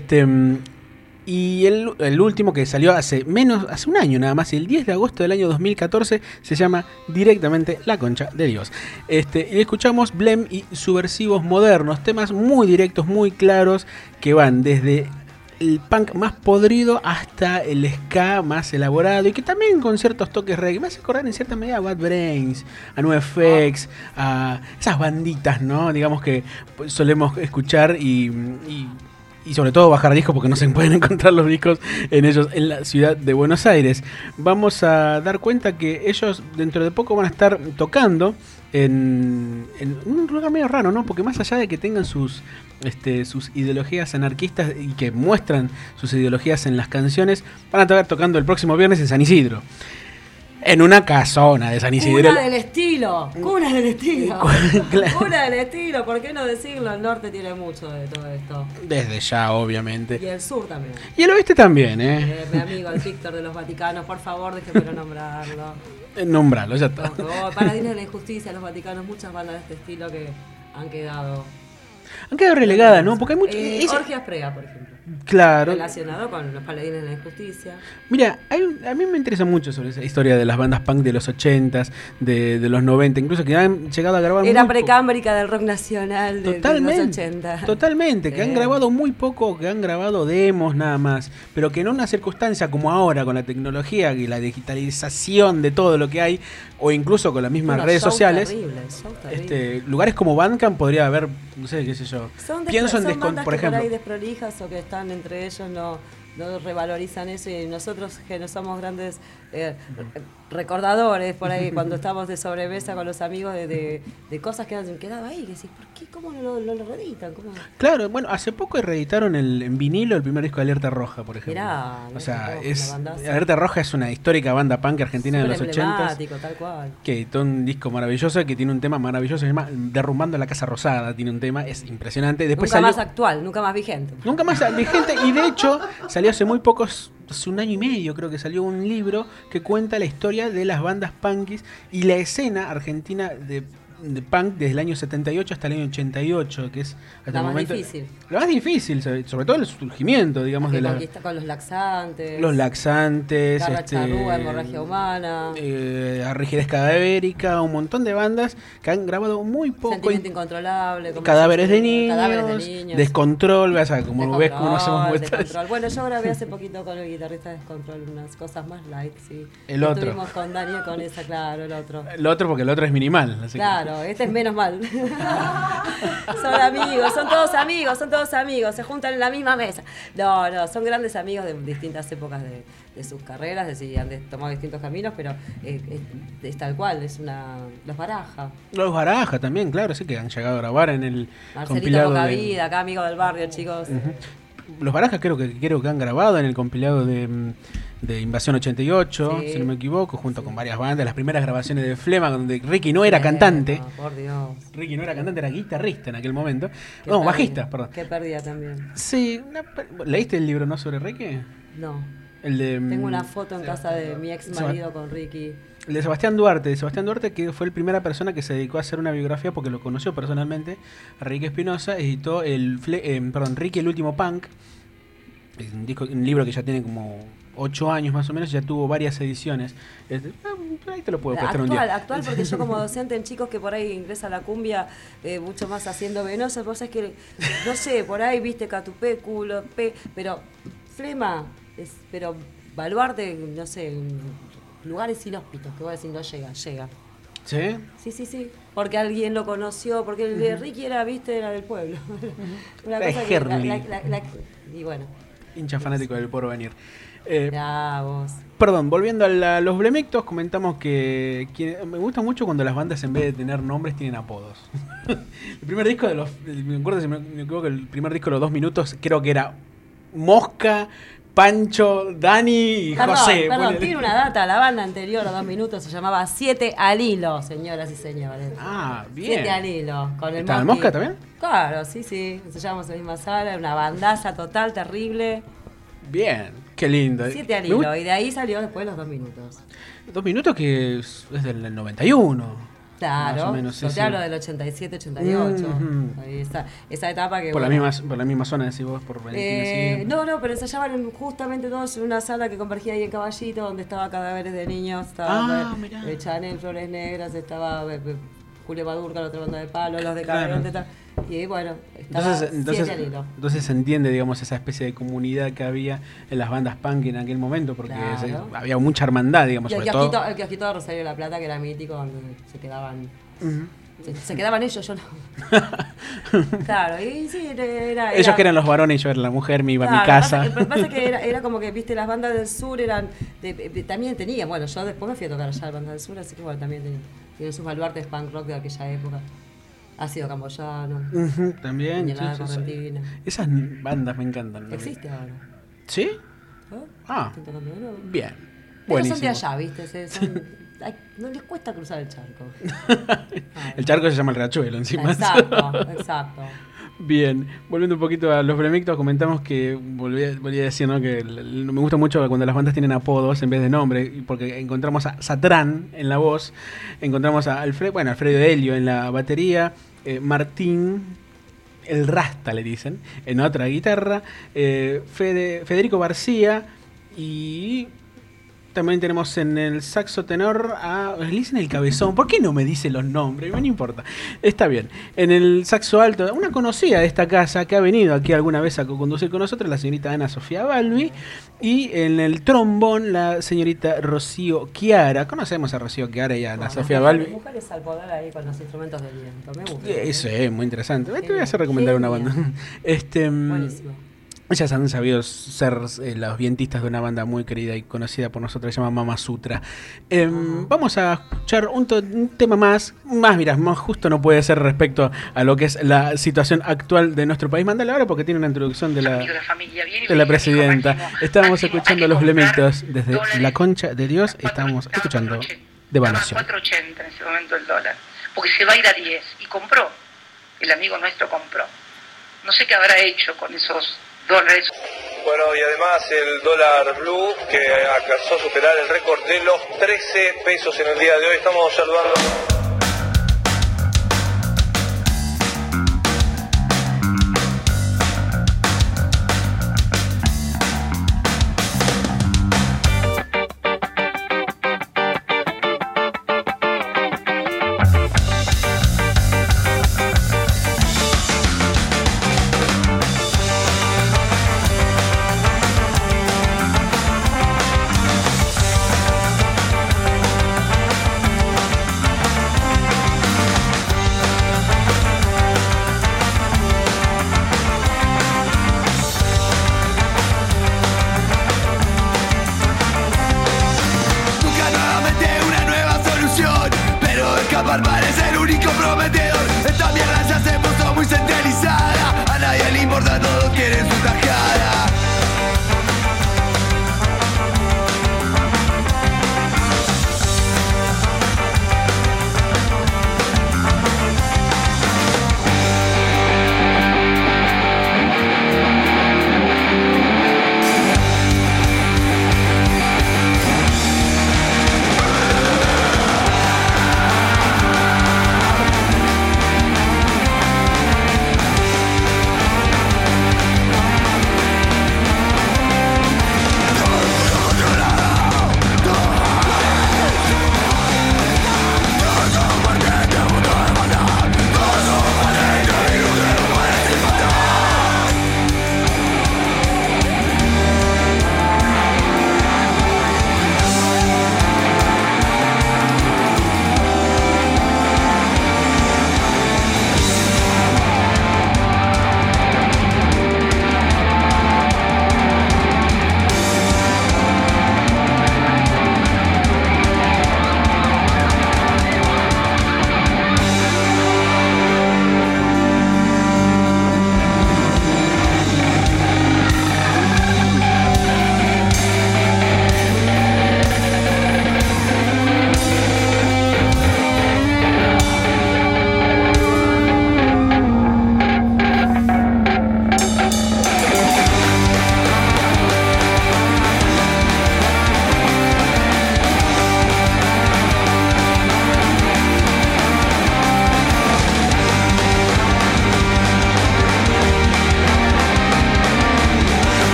Y el último, que salió hace un año nada más, el 10 de agosto del año 2014, se llama directamente La Concha de Dios. Y escuchamos Blem y Subversivos Modernos, temas muy directos, muy claros, que van desde el punk más podrido hasta el ska más elaborado, y que también con ciertos toques reggae me hace acordar en cierta medida a Bad Brains, a NoFX, a esas banditas, ¿no? Digamos que solemos escuchar y sobre todo bajar discos, porque no se pueden encontrar los discos en la ciudad de Buenos Aires. Vamos a dar cuenta que ellos dentro de poco van a estar tocando en un lugar medio raro, ¿no? Porque más allá de que tengan sus ideologías anarquistas y que muestran sus ideologías en las canciones, van a estar tocando el próximo viernes en San Isidro. En una casona de San Isidro. Cuna del estilo. Cuna del estilo. Claro. Cuna del estilo. ¿Por qué no decirlo? El norte tiene mucho de todo esto. Desde ya, obviamente. Y el sur también. Y el oeste también, Mi amigo, el Víctor de los Vaticanos, por favor, déjemelo nombrarlo. Nombrarlo, ya está. Paladines de la Injusticia, los Vaticanos, muchas bandas de este estilo que han quedado relegadas, ¿no? Porque hay mucho. Orgias Prega, por ejemplo. Claro. Relacionado con los Paladines de la Injusticia. Mira, a mí me interesa mucho sobre esa historia de las bandas punk de los 80s, de los 90, incluso que han llegado a grabar Era precámbrica del rock nacional de los 80. Totalmente, que han grabado muy poco, que han grabado demos nada más, pero que en una circunstancia como ahora, con la tecnología y la digitalización de todo lo que hay, o incluso con las mismas redes sociales, lugares como Bandcamp podría haber, no sé, qué sé yo. Pienso en bandas por ejemplo, por ahí desprolijas o que están entre ellos, no revalorizan eso, y nosotros que no somos grandes recordadores por ahí cuando estamos de sobremesa con los amigos de cosas que han quedado ahí, que decís, ¿por qué? ¿Cómo no lo reeditan? ¿Cómo? Claro, bueno, hace poco reeditaron en vinilo el primer disco de Alerta Roja, por ejemplo. Mirá, o sea, Alerta Roja es una histórica banda punk argentina de los 80s, tal cual. que editó un disco maravilloso, que tiene un tema maravilloso, se llama Derrumbando la Casa Rosada, tiene un tema, es impresionante. Después nunca más actual, nunca más vigente. Nunca más vigente, y de hecho salió hace muy pocos, hace un año y medio creo que salió un libro que cuenta la historia de las bandas punkis y la escena argentina de punk desde el año 78 hasta el año 88, que es hasta el momento lo más difícil, sobre todo el surgimiento, digamos, de la con los laxantes, Garra Charrúa, Hemorragia Humana, Rigidez Cadavérica, un montón de bandas que han grabado muy poco. Sentimiento Incontrolable, Cadáveres de niños, Descontrol, o sea, como ves cómo no hacemos muestras. Bueno, yo grabé hace poquito con el guitarrista Descontrol unas cosas más light, sí. El otro. Estuvimos con Daniel con esa, claro, el otro. Porque el otro es minimal, así claro. Este es menos mal. Son amigos, son todos amigos, se juntan en la misma mesa. No, son grandes amigos de distintas épocas de sus carreras, es decir, han tomado distintos caminos, pero es tal cual, los Baraja. Los Baraja también, claro, sí, que han llegado a grabar en el Marcelito compilado Bocavida, acá amigo del barrio, chicos. Los Barajas creo que han grabado en el compilado de Invasión 88, si no me equivoco, junto con varias bandas, las primeras grabaciones de Flema, donde Ricky no era cantante. Por Dios. Ricky no era cantante, era guitarrista en aquel momento. No, bajista, perdón. Qué pérdida también. Sí, ¿leíste el libro, no, sobre Ricky? No. Tengo una foto en casa de mi ex marido con Ricky. El de Sebastián Duarte, que fue la primera persona que se dedicó a hacer una biografía porque lo conoció personalmente, a Ricky Espinosa, editó Ricky el último punk, un libro que ya tiene como 8 años más o menos, ya tuvo varias ediciones. Ahí te lo puedo prestar un día. Actual, porque yo como docente en chicos que por ahí ingresa a la cumbia, mucho más haciendo venosa, vos sabés que, no sé, por ahí viste Catupé, Culo, pero Flema, pero Baluarte, no sé, lugares inhóspitos, que vos decís, no llega. ¿Sí? Sí, porque alguien lo conoció, porque el de Ricky era del pueblo. Una cosa Herli. y bueno. Hincha fanático del Porvenir. Vos. Perdón, volviendo a los Blemectos, comentamos que me gusta mucho cuando las bandas en vez de tener nombres tienen apodos. El primer disco me acuerdo si me equivoco, el primer disco de los 2 minutos creo que era Mosca, Pancho, Dani y José. Perdón, tiene una data. La banda anterior a 2 minutos se llamaba 7 al hilo, señoras y señores. Ah, bien. 7 al hilo. Con el ¿Estaba en Mosca también? Claro, sí. Ensayábamos en la misma sala, una bandaza total, terrible. Bien, qué lindo. 7 al hilo. Y de ahí salió después los 2 minutos. 2 minutos que es del 91. Claro, más o menos, yo te hablo del 87, 88. Ahí esa etapa que... Por la misma zona, decís vos, por Valentina. No, pero ensayaban justamente todos en una sala que convergía ahí en Caballito, donde estaba Cadáveres de Niños, estaba Chanel, Flores Negras, estaba Julio Badurca, la otra banda de palo, los de Caberón, y bueno, estaba entonces se entiende, digamos, esa especie de comunidad que había en las bandas punk en aquel momento, porque había mucha hermandad, digamos, y el sobre kiosquito, el kiosquito de Rosario de la Plata, que era mítico, donde se quedaban... Se quedaban ellos, yo no. Claro, y sí, era ellos que eran los varones y yo era la mujer, me iba a mi casa. Lo que pasa que era como que, viste, las bandas del sur eran... también tenían, bueno, yo después me fui a tocar allá las bandas del sur, así que bueno, también tienen sus baluartes punk rock de aquella época. Ácido Camboyano. También. Correntina. Esas bandas me encantan. ¿Existe ahora? ¿Sí? Bien. Buenísimo. Son de allá, viste, no les cuesta cruzar el charco. El charco se llama el Riachuelo encima. Exacto. Bien, volviendo un poquito a los Blemectos, comentamos que, volví a decir, ¿no?, que me gusta mucho cuando las bandas tienen apodos en vez de nombre, porque encontramos a Satrán en la voz, encontramos a Alfredo Helio en la batería, Martín, el Rasta le dicen, en otra guitarra, Federico García y... También tenemos en el saxo tenor le dicen el Cabezón. ¿Por qué no me dice los nombres? No importa. Está bien. En el saxo alto, una conocida de esta casa que ha venido aquí alguna vez a conducir con nosotros, la señorita Ana Sofía Balbi. Y en el trombón, la señorita Rocío Chiara. Conocemos a Rocío Chiara y a Ana Sofía Balbi. Mujeres al poder ahí con los instrumentos de viento. Me gusta. Eso es muy interesante. Te voy a hacer recomendar una banda. Buenísimo. Ellas han sabido ser los vientistas de una banda muy querida y conocida por nosotros, se llama Mama Sutra. Vamos a escuchar un tema más justo no puede ser respecto a lo que es la situación actual de nuestro país. Mándale ahora porque tiene una introducción de la presidenta. Estábamos escuchando a los Blemectos desde la concha de Dios, estábamos escuchando Devaluación. 4.80 en ese momento el dólar, porque se va a ir a 10 y compró, el amigo nuestro compró. No sé qué habrá hecho con esos dólares. Bueno, y además el dólar blue que alcanzó a superar el récord de los 13 pesos en el día de hoy. Estamos saludando.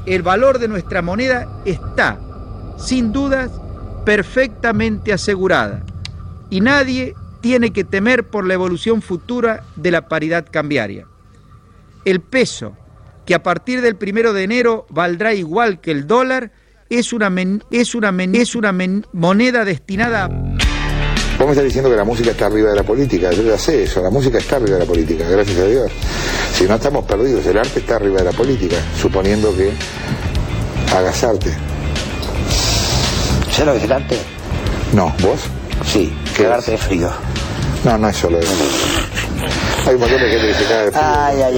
el valor de nuestra moneda está, sin dudas, perfectamente asegurada y nadie tiene que temer por la evolución futura de la paridad cambiaria. El peso, que a partir del 1 de enero valdrá igual que el dólar, es una moneda destinada a... Vos me estás diciendo que la música está arriba de la política. Yo ya sé eso, la música está arriba de la política, gracias a Dios. Si no, estamos perdidos. El arte está arriba de la política, suponiendo que hagas arte. ¿Sabes lo que es el arte? No, ¿vos? Sí, cagarte de frío. No, no es solo eso. Hay un montón de gente que se caga de frío.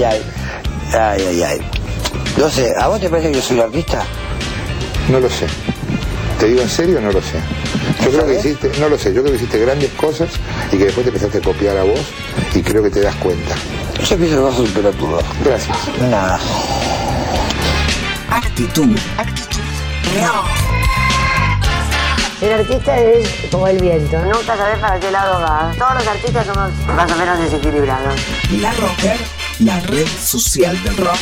Ay. No sé, ¿a vos te parece que yo soy un artista? No lo sé. Te digo en serio, no lo sé. Yo creo que hiciste, no lo sé, yo creo que hiciste grandes cosas y que después te empezaste a copiar a vos y creo que te das cuenta. Yo pienso que vos sos un pelotudo. Gracias. Nada. Actitud. No. El artista es como el viento, nunca sabes para qué lado va. Todos los artistas somos más o menos desequilibrados. La Rocker, la red social del rock.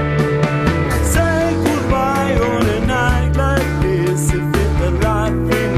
Say goodbye on a night like this, if it's the right thing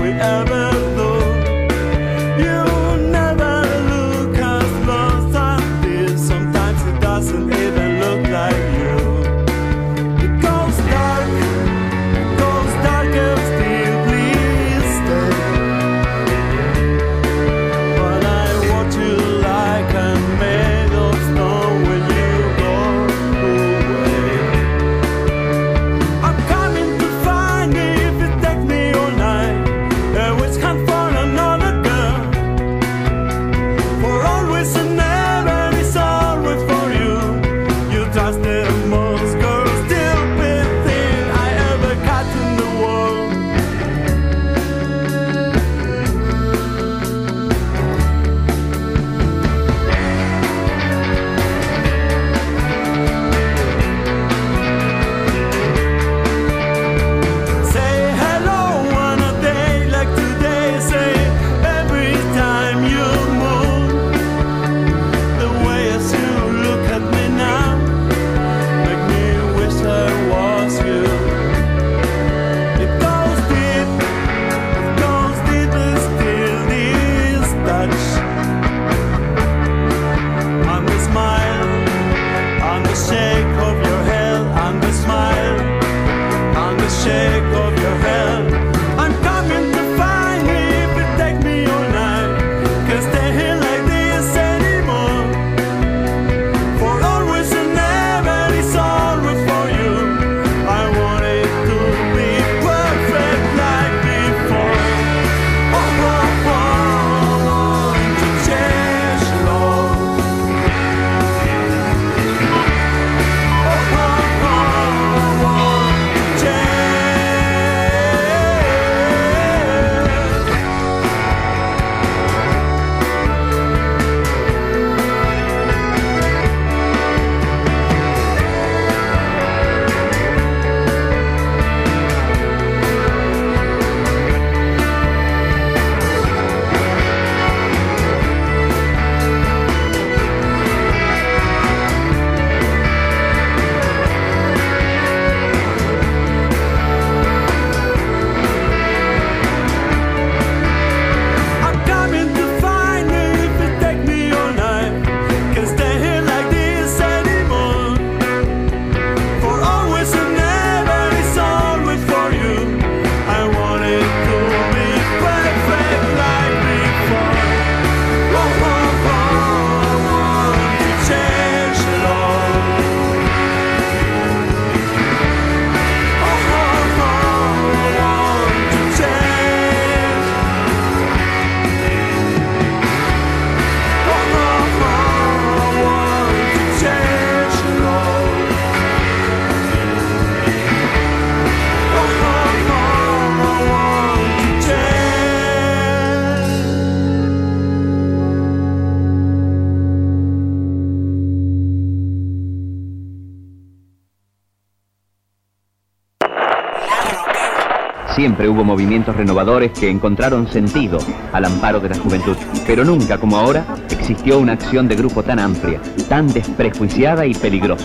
Siempre hubo movimientos renovadores que encontraron sentido al amparo de la juventud, pero nunca como ahora existió una acción de grupo tan amplia, tan desprejuiciada y peligrosa.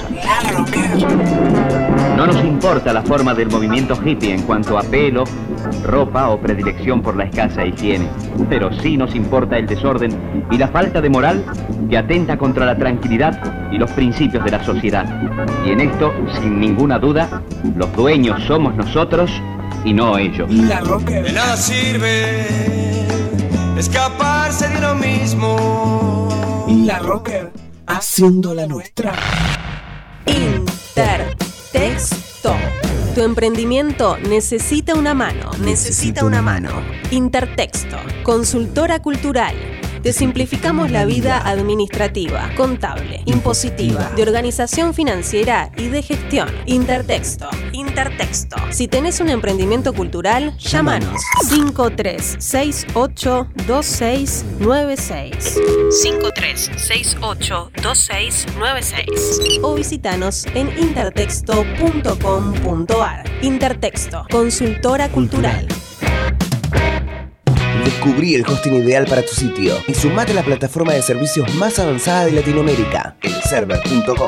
No nos importa la forma del movimiento hippie en cuanto a pelo, ropa o predilección por la escasa higiene, pero sí nos importa el desorden y la falta de moral que atenta contra la tranquilidad y los principios de la sociedad. Y en esto, sin ninguna duda, los dueños somos nosotros y no ellos. De nada sirve escaparse de uno mismo. La Rocker, haciendo la nuestra. Intertexto. Tu emprendimiento necesita una mano. Intertexto. Consultora cultural. Te simplificamos la vida administrativa, contable, impositiva, de organización financiera y de gestión. Intertexto. Si tenés un emprendimiento cultural, llámanos 53682696. 53682696. O visitanos en intertexto.com.ar. Intertexto, consultora cultural. Descubrí el hosting ideal para tu sitio y sumate a la plataforma de servicios más avanzada de Latinoamérica, elserver.com.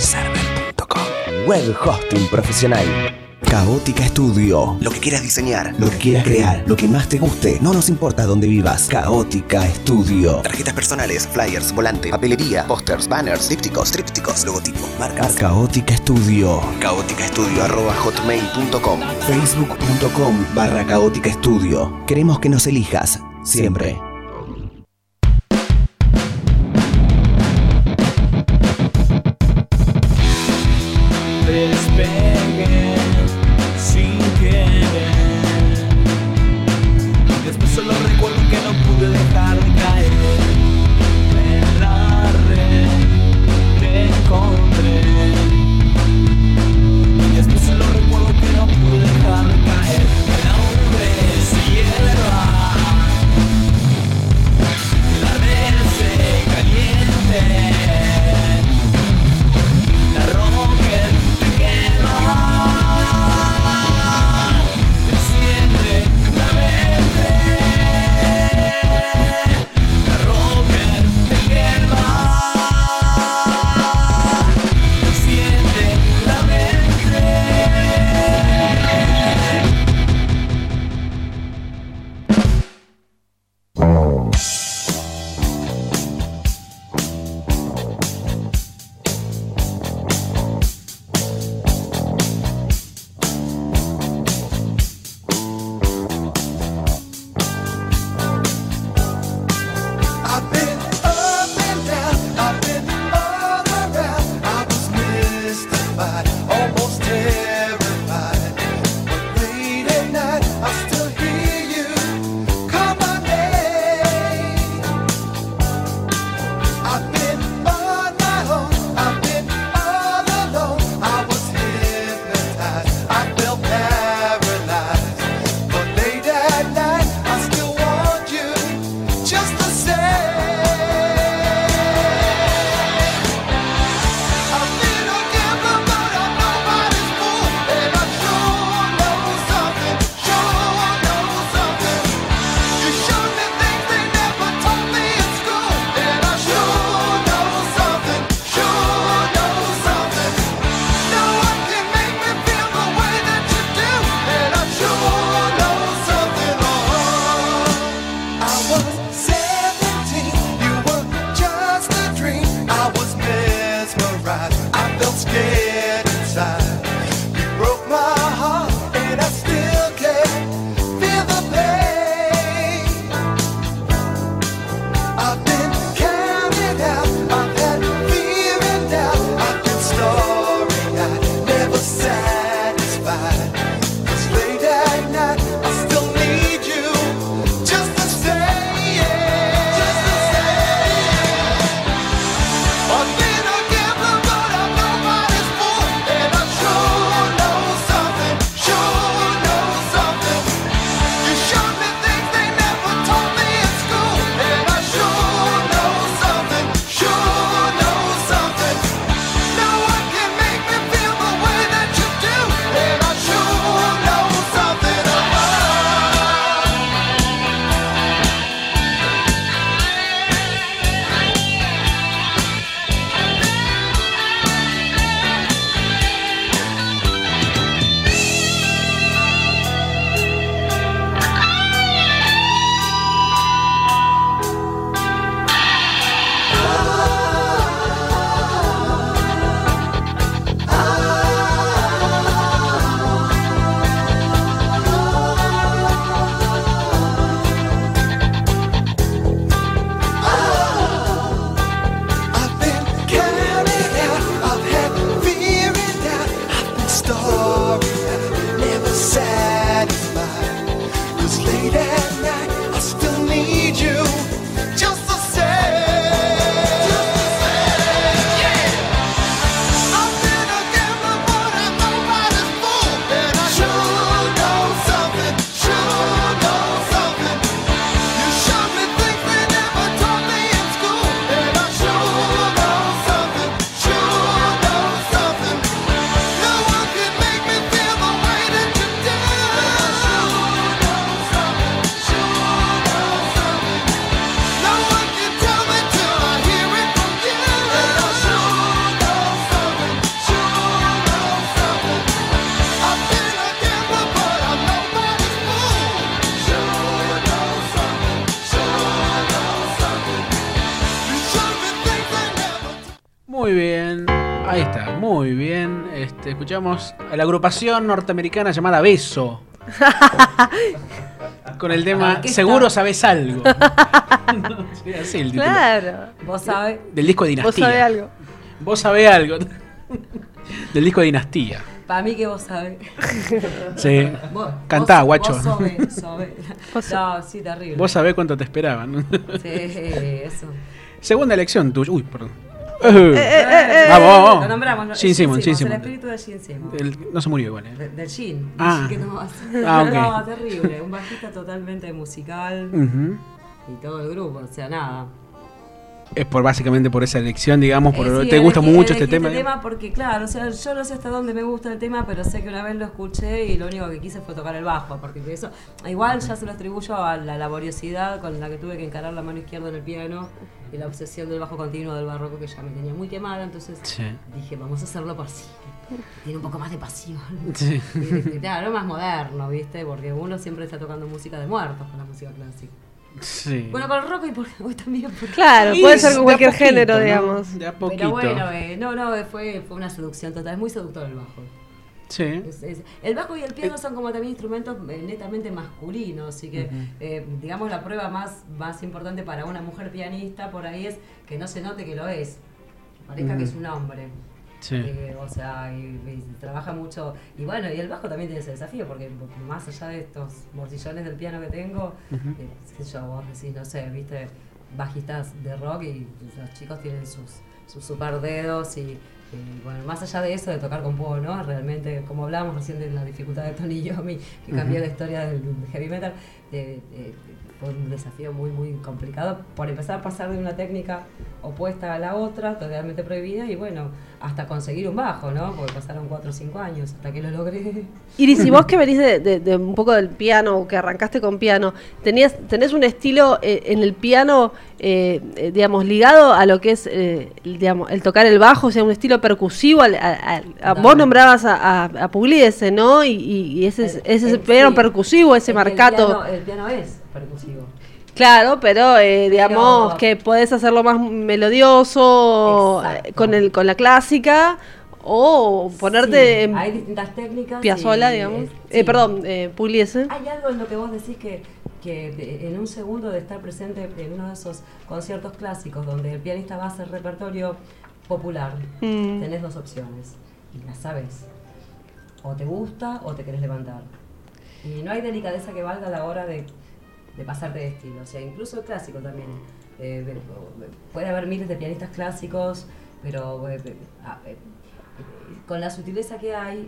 Web hosting profesional. Caótica Studio. Lo que quieras diseñar, lo que quieras crear, lo que más te guste, no nos importa dónde vivas. Caótica Studio. Tarjetas personales, flyers, volante, papelería, pósters, banners, trípticos, logotipos, marcas. Caótica Studio. caóticastudio@hotmail.com. facebook.com/Caótica Studio. Queremos que nos elijas siempre. Despegué sin querer. Después solo recuerdo que no pude dejar de caer. En la red te encontré. Y después solo recuerdo que no pude dejar de caer. El hombre se hierva. La red se caliente. La rocker te quema. Enciende la mente. La rocker te quema. Enciende la mente. I've been up and down, I've been all around. I was mystified, almost terrified. But late at night, I still hear you call my name. I've been on my own, I've been all alone. I was hypnotized, I felt paralyzed. But late at night, I still want you just the same. I've been a gambler, but I'm nobody's fool. And I sure know something, You showed me things they never taught me in school. And I sure know something, No one can make me feel the way that you do. And I sure know something, I was 17, you were just a dream. I was mesmerized, I felt scared inside. You broke my heart, and I still can't feel the pain. I've been counted out, I've had fear and doubt. I've been starry-eyed, never satisfied. 'Cause late at night, I still need you just the same. I've been a gambler, but I'm nobody's fool. Muy bien. Escuchamos a la agrupación norteamericana llamada Beso. Con el tema Seguro sabes algo. Sí, así el título. Claro. Vos sabés. Del disco Dinastía. Vos sabés algo. Vos sabés algo. Del disco Dinastía. Para mí que vos sabés. Sí. Cantá, guacho. Vos sabés. No, sí, terrible. Vos sabés cuánto te esperaban. Sí, eso. Segunda elección tuya. Uy, perdón. Lo nombramos, ¿no? Gene Simmons. El espíritu de Gene Simmons. No se murió igual. Del Gene. Ah. Que no, Okay. No, terrible. Un bajista totalmente musical. Y todo el grupo, o sea, nada. Es básicamente por esa elección, digamos, Sí, te gusta mucho este tema. Porque claro, o sea, yo no sé hasta dónde me gusta el tema, pero sé que una vez lo escuché y lo único que quise fue tocar el bajo, porque eso igual ya se lo atribuyo a la laboriosidad con la que tuve que encarar la mano izquierda en el piano y la obsesión del bajo continuo del barroco que ya me tenía muy quemada, entonces dije, vamos a hacerlo por sí. Tiene un poco más de pasión. Sí. Y, claro, más moderno, ¿viste? Porque uno siempre está tocando música de muertos con la música clásica. Sí. Bueno, con el rock y hoy también. Claro, puede ser con cualquier género, digamos. De a poquito. Pero bueno, fue una seducción total. Es muy seductor el bajo. Sí. El bajo y el piano son como también instrumentos netamente masculinos, así que digamos la prueba más importante para una mujer pianista por ahí es que no se note que lo es, parezca que es un hombre. Sí. O sea, y trabaja mucho. Y bueno, y el bajo también tiene ese desafío, porque más allá de estos morcillones del piano que tengo, qué sé yo, vos decís, no sé, viste, bajistas de rock y los chicos tienen sus super dedos y bueno, más allá de eso, de tocar con Poe, ¿no? Realmente, como hablábamos recién de la dificultad de Tony Iommi, que cambió la historia del heavy metal, fue un desafío muy, muy complicado por empezar a pasar de una técnica opuesta a la otra, totalmente prohibida, y bueno, hasta conseguir un bajo, ¿no? Porque pasaron 4 o 5 años hasta que lo logré. Iris, y vos que venís de un poco del piano, que arrancaste con piano, ¿tenés un estilo en el piano, digamos, ligado a lo que es, digamos, el tocar el bajo, o sea, un estilo percusivo? Vos nombrabas a Pugliese, ¿no? Y ese piano percusivo, ese marcato. El piano es percusivo. Claro, pero digamos que podés hacerlo más melodioso con la clásica o ponerte hay distintas técnicas. Piazzolla, digamos. Pugliese. Hay algo en lo que vos decís que en un segundo de estar presente en uno de esos conciertos clásicos donde el pianista va a hacer repertorio popular, tenés 2 opciones y las sabes. O te gusta o te querés levantar. Y no hay delicadeza que valga a la hora de pasarte de estilo, o sea, incluso el clásico también. Puede haber miles de pianistas clásicos, pero con la sutileza que hay,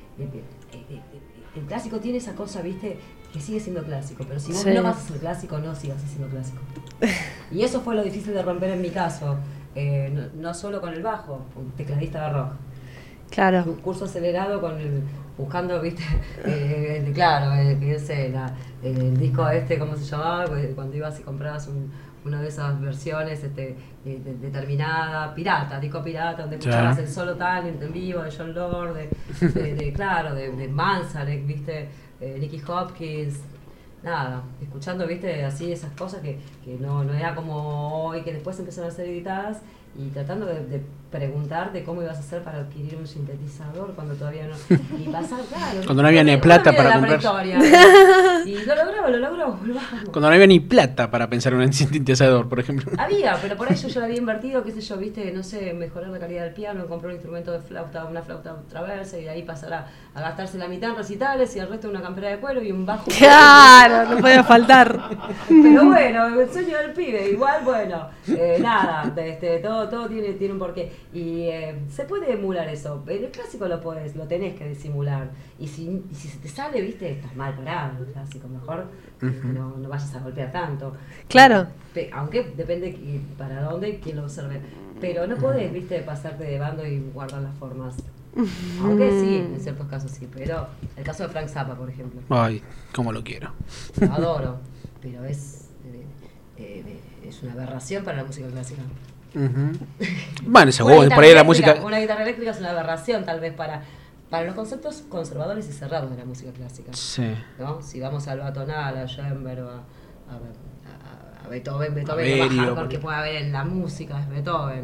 el clásico tiene esa cosa, viste, que sigue siendo clásico, pero si vos no vas a ser clásico, no sigas siendo clásico. Y eso fue lo difícil de romper en mi caso, no solo con el bajo, un tecladista de rock. Claro. Un curso acelerado buscando, viste, claro, el disco ¿cómo se llamaba? Cuando ibas y comprabas una de esas versiones determinada, disco pirata, donde escuchabas el solo talent en vivo de John Lord, de Manzarek, viste, Nicky Hopkins, nada, escuchando, viste, así esas cosas que no era como hoy, que después empezaron a ser editadas, y tratando de preguntarte cómo ibas a hacer para adquirir un sintetizador cuando todavía no. Y pasar, claro. Cuando no había ni plata para comprar. Y lo logró. Cuando no había ni plata para pensar en un sintetizador, por ejemplo. Había, pero por eso yo lo había invertido, qué sé yo, viste, no sé, mejorar la calidad del piano, comprar un instrumento de flauta, una flauta traversa, y de ahí pasar a gastarse la mitad en recitales y el resto en una campera de cuero y un bajo. Claro, no podía faltar. Pero bueno, el sueño del pibe, igual, bueno, nada, todo tiene un porqué. Y se puede emular eso. En el clásico lo tenés que disimular. Y si se te sale, viste, estás mal parado. El clásico, mejor no vayas a golpear tanto. Claro. Aunque depende para dónde y quién lo observe. Pero no podés, viste, pasarte de bando y guardar las formas. Aunque sí, en ciertos casos sí. Pero el caso de Frank Zappa, por ejemplo. Ay, cómo lo quiero. Lo adoro. Pero es una aberración para la música clásica. Bueno, según por ahí la música. Una guitarra eléctrica es una aberración, tal vez para los conceptos conservadores y cerrados de la música clásica. Sí. ¿No? Si vamos al Batonal, a Schoenberg o a Beethoven, Berio, lo que puede haber en la música es Beethoven.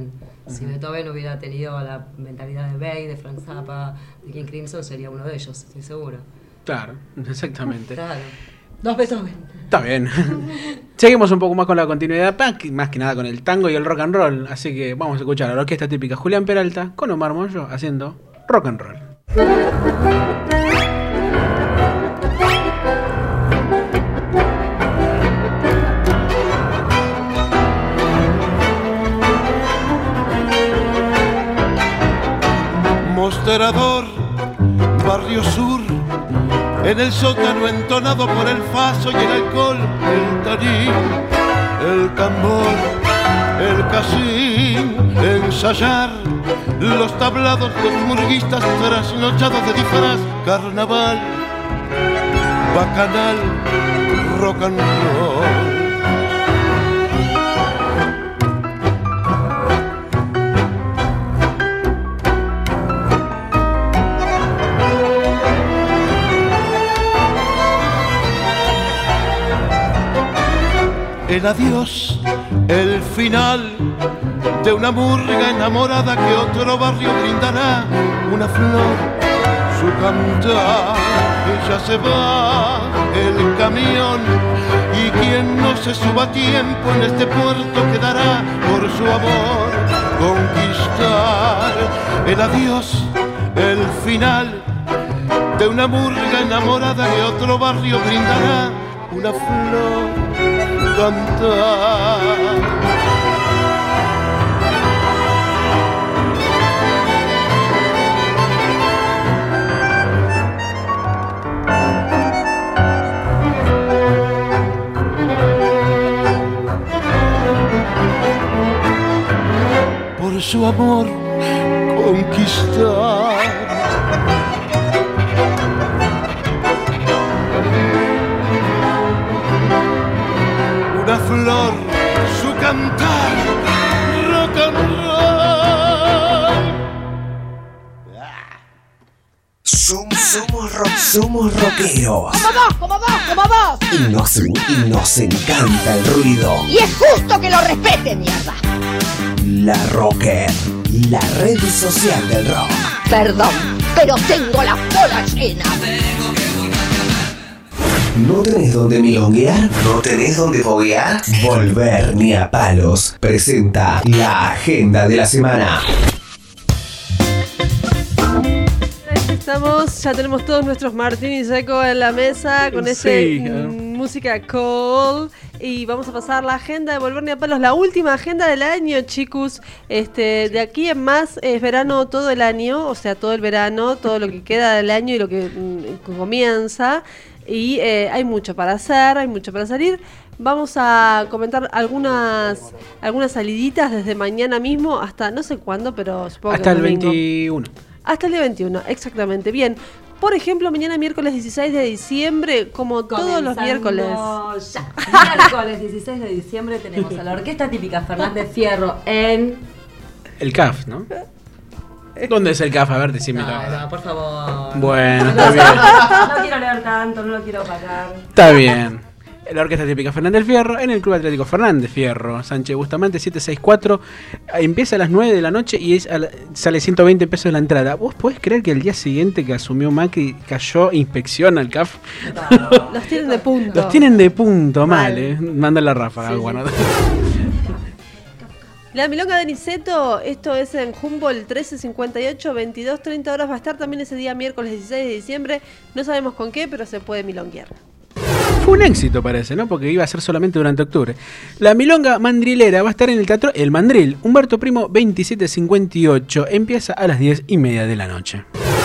Si Beethoven hubiera tenido la mentalidad de Bach, de Frank Zappa, de King Crimson, sería uno de ellos, estoy seguro. Claro, exactamente. Claro. Dos Beethoven. Está bien. Seguimos un poco más con la continuidad, más que nada con el tango y el rock and roll. Así que vamos a escuchar a la orquesta típica Julián Peralta con Omar Monjo haciendo rock and roll. Mostrador, Barrio Sur, en el sótano entonado por el faso y el alcohol, el tañín, el tambor, el casín, ensayar los tablados de murguistas trasnochados de disfraz, carnaval, bacanal, rock and roll. El adiós, el final de una murga enamorada que otro barrio brindará una flor, su cantar. Ella se va, el camión, y quien no se suba a tiempo en este puerto quedará por su amor conquistar. El adiós, el final de una murga enamorada que otro barrio brindará una flor. Cantar. Por su amor conquistar. Una flor, su cantar, rock and roll. Somos rockeros. Como vos. Y nos encanta el ruido. Y es justo que lo respeten, mierda. La Rocker, la red social del rock. Perdón, pero tengo la cola llena. ¿No tenés dónde milonguear? ¿No tenés dónde foguear? Volver ni a palos presenta la agenda de la semana. Estamos, ya tenemos todos nuestros Martini Seco en la mesa con música cool. Y vamos a pasar la agenda de Volver ni a palos, la última agenda del año, chicos. De aquí en más es verano todo el año, o sea, todo el verano, todo lo que queda del año y lo que comienza. Y hay mucho para hacer, hay mucho para salir. Vamos a comentar algunas saliditas desde mañana mismo hasta no sé cuándo, pero supongo hasta que el 21. Hasta el día 21, exactamente. Bien, por ejemplo, mañana miércoles 16 de diciembre, como todos los miércoles. Miércoles 16 de diciembre tenemos a la orquesta típica Fernández Fierro en... El CAF, ¿no? ¿Dónde es el CAF? A ver, decímelo. No, por favor. Bueno, está bien. No quiero leer tanto, no lo quiero pagar. Está bien. La orquesta típica Fernández Fierro en el Club Atlético Fernández Fierro, Sánchez Bustamante 764. Empieza a las 9 de la noche y sale 120 pesos la entrada. ¿Vos podés creer que el día siguiente que asumió Macri cayó inspección al CAF? No. Los tienen de punto. Los tienen de punto, mal. Manda la ráfaga. Sí, bueno. La milonga de Niceto, esto es en Humboldt 1358, 22:30 horas. Va a estar también ese día miércoles 16 de diciembre. No sabemos con qué, pero se puede milonguear. Fue un éxito, parece, ¿no? Porque iba a ser solamente durante octubre. La milonga mandrilera va a estar en el Teatro El Mandril, Humberto Primo 2758. Empieza a las 10:30 de la noche.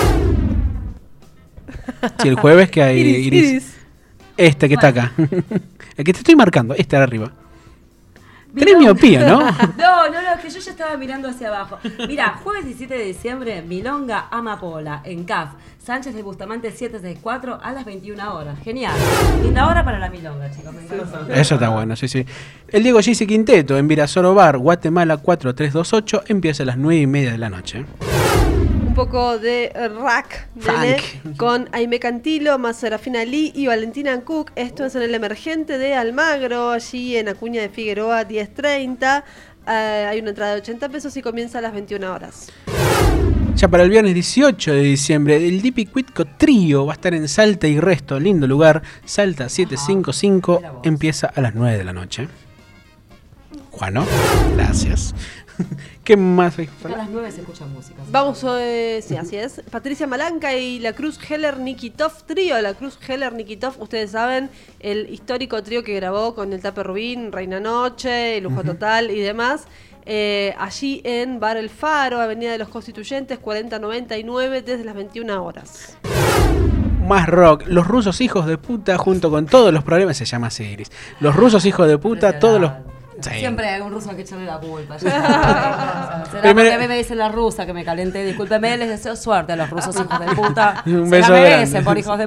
Sí, el jueves que hay Iris. Este que está acá. El que te estoy marcando, este de arriba. Tenés miopía, ¿no? No, es que yo ya estaba mirando hacia abajo. Mira, jueves 17 de diciembre, Milonga Amapola, en CAF, Sánchez de Bustamante 764 a las 21 horas. Genial. Linda hora para la milonga, chicos. Me encanta. Eso está bueno, sí, sí. El Diego Gisi Quinteto en Virasoro Bar, Guatemala 4328, empieza a las 9:30 de la noche. Un poco de rock con Aime Cantilo, más Serafina Lee y Valentina Cook. Esto es en el Emergente de Almagro, allí en Acuña de Figueroa 1030. hay una entrada de 80 pesos y comienza a las 21 horas. Ya para el viernes 18 de diciembre, el Dipi Cuitco Trío va a estar en Salta y Resto, lindo lugar. Salta 755, empieza a las 9 de la noche. Juano, gracias. ¿Qué más? A las 9 se escucha música. Vamos, sí, así es. Patricia Malanca y la Cruz Heller Nikitov Trío. La Cruz Heller Nikitov, ustedes saben, el histórico trío que grabó con el Tape Rubín, Reina Noche, Lujo Total y demás. Allí en Bar El Faro, Avenida de los Constituyentes, 4099, desde las 21 horas. Más rock, los rusos hijos de puta, junto con todos los problemas, se llama así, Iris. Los rusos hijos de puta, todos los... Sí. Siempre hay un ruso que echarle la culpa. Será porque a mí me dice la rusa que me calenté. Discúlpeme, les deseo suerte a los rusos hijos de puta. Un Se beso la merecen grande. por hijos de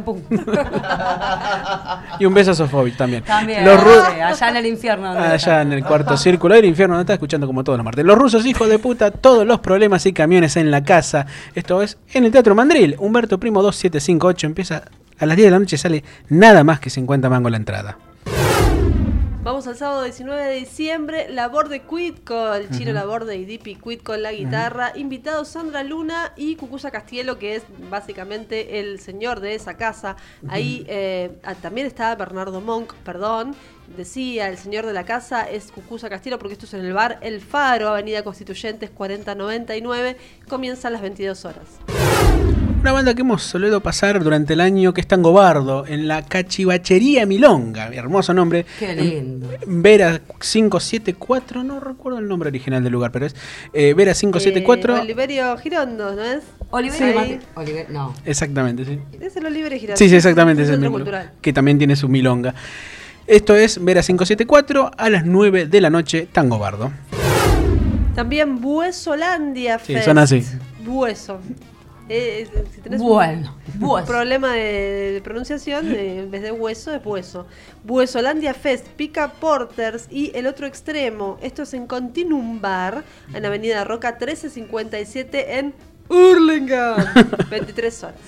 puta. Y un beso a Sofovich también. También, Los sí, allá en el infierno. allá en el cuarto círculo del infierno, no está escuchando como todos los martes. Los rusos hijos de puta, todos los problemas y camiones en la casa. Esto es en el Teatro Mandril. Humberto Primo 2758. Empieza a las 10 de la noche, sale nada más que 50 mangos la entrada. Vamos al sábado 19 de diciembre, Laborde Cuitco, el chino Laborde y Dipi Cuitco en la guitarra, invitados Sandra Luna y Cucuza Castielo, que es básicamente el señor de esa casa. Ahí también está Bernardo Monk, decía, el señor de la casa es Cucuza Castielo, porque esto es en el bar El Faro, Avenida Constituyentes 4099, comienza a las 22 horas. Una banda que hemos solido pasar durante el año, que es Tango Bardo, en la Cachivachería Milonga, hermoso nombre. Qué lindo. Vera 574, no recuerdo el nombre original del lugar, pero es Vera 574. Oliverio Girondo, ¿no es? Oliverio no. Exactamente, sí. Es el Oliverio Girondo. Sí, exactamente, es el Centro mismo, Cultural. que también tiene su milonga. Esto es Vera 574 a las 9 de la noche, Tango Bardo. También Buesolandia Sí, Fest. son así. Bueso. Si tenés Bueno, un problema de pronunciación, en vez de hueso es bueso. Buesolandia Fest, Pica Porters y El Otro Extremo. Esto es en Continuum Bar, en Avenida Roca 1357 en Hurlingham. 23 horas.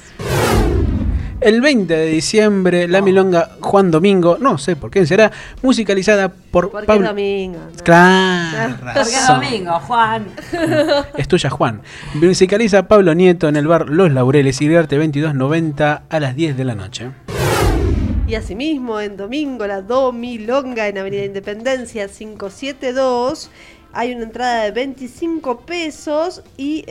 El 20 de diciembre, la milonga Juan Domingo, no sé por quién será, musicalizada por Porque Pablo. es domingo. Claro, Porque es razón. domingo, Juan. Es tuya, Juan. Musicaliza Pablo Nieto en el bar Los Laureles, Iriarte 2290 a las 10 de la noche. Y asimismo, en domingo, la Domilonga en Avenida Independencia 572. Hay una entrada de 25 pesos y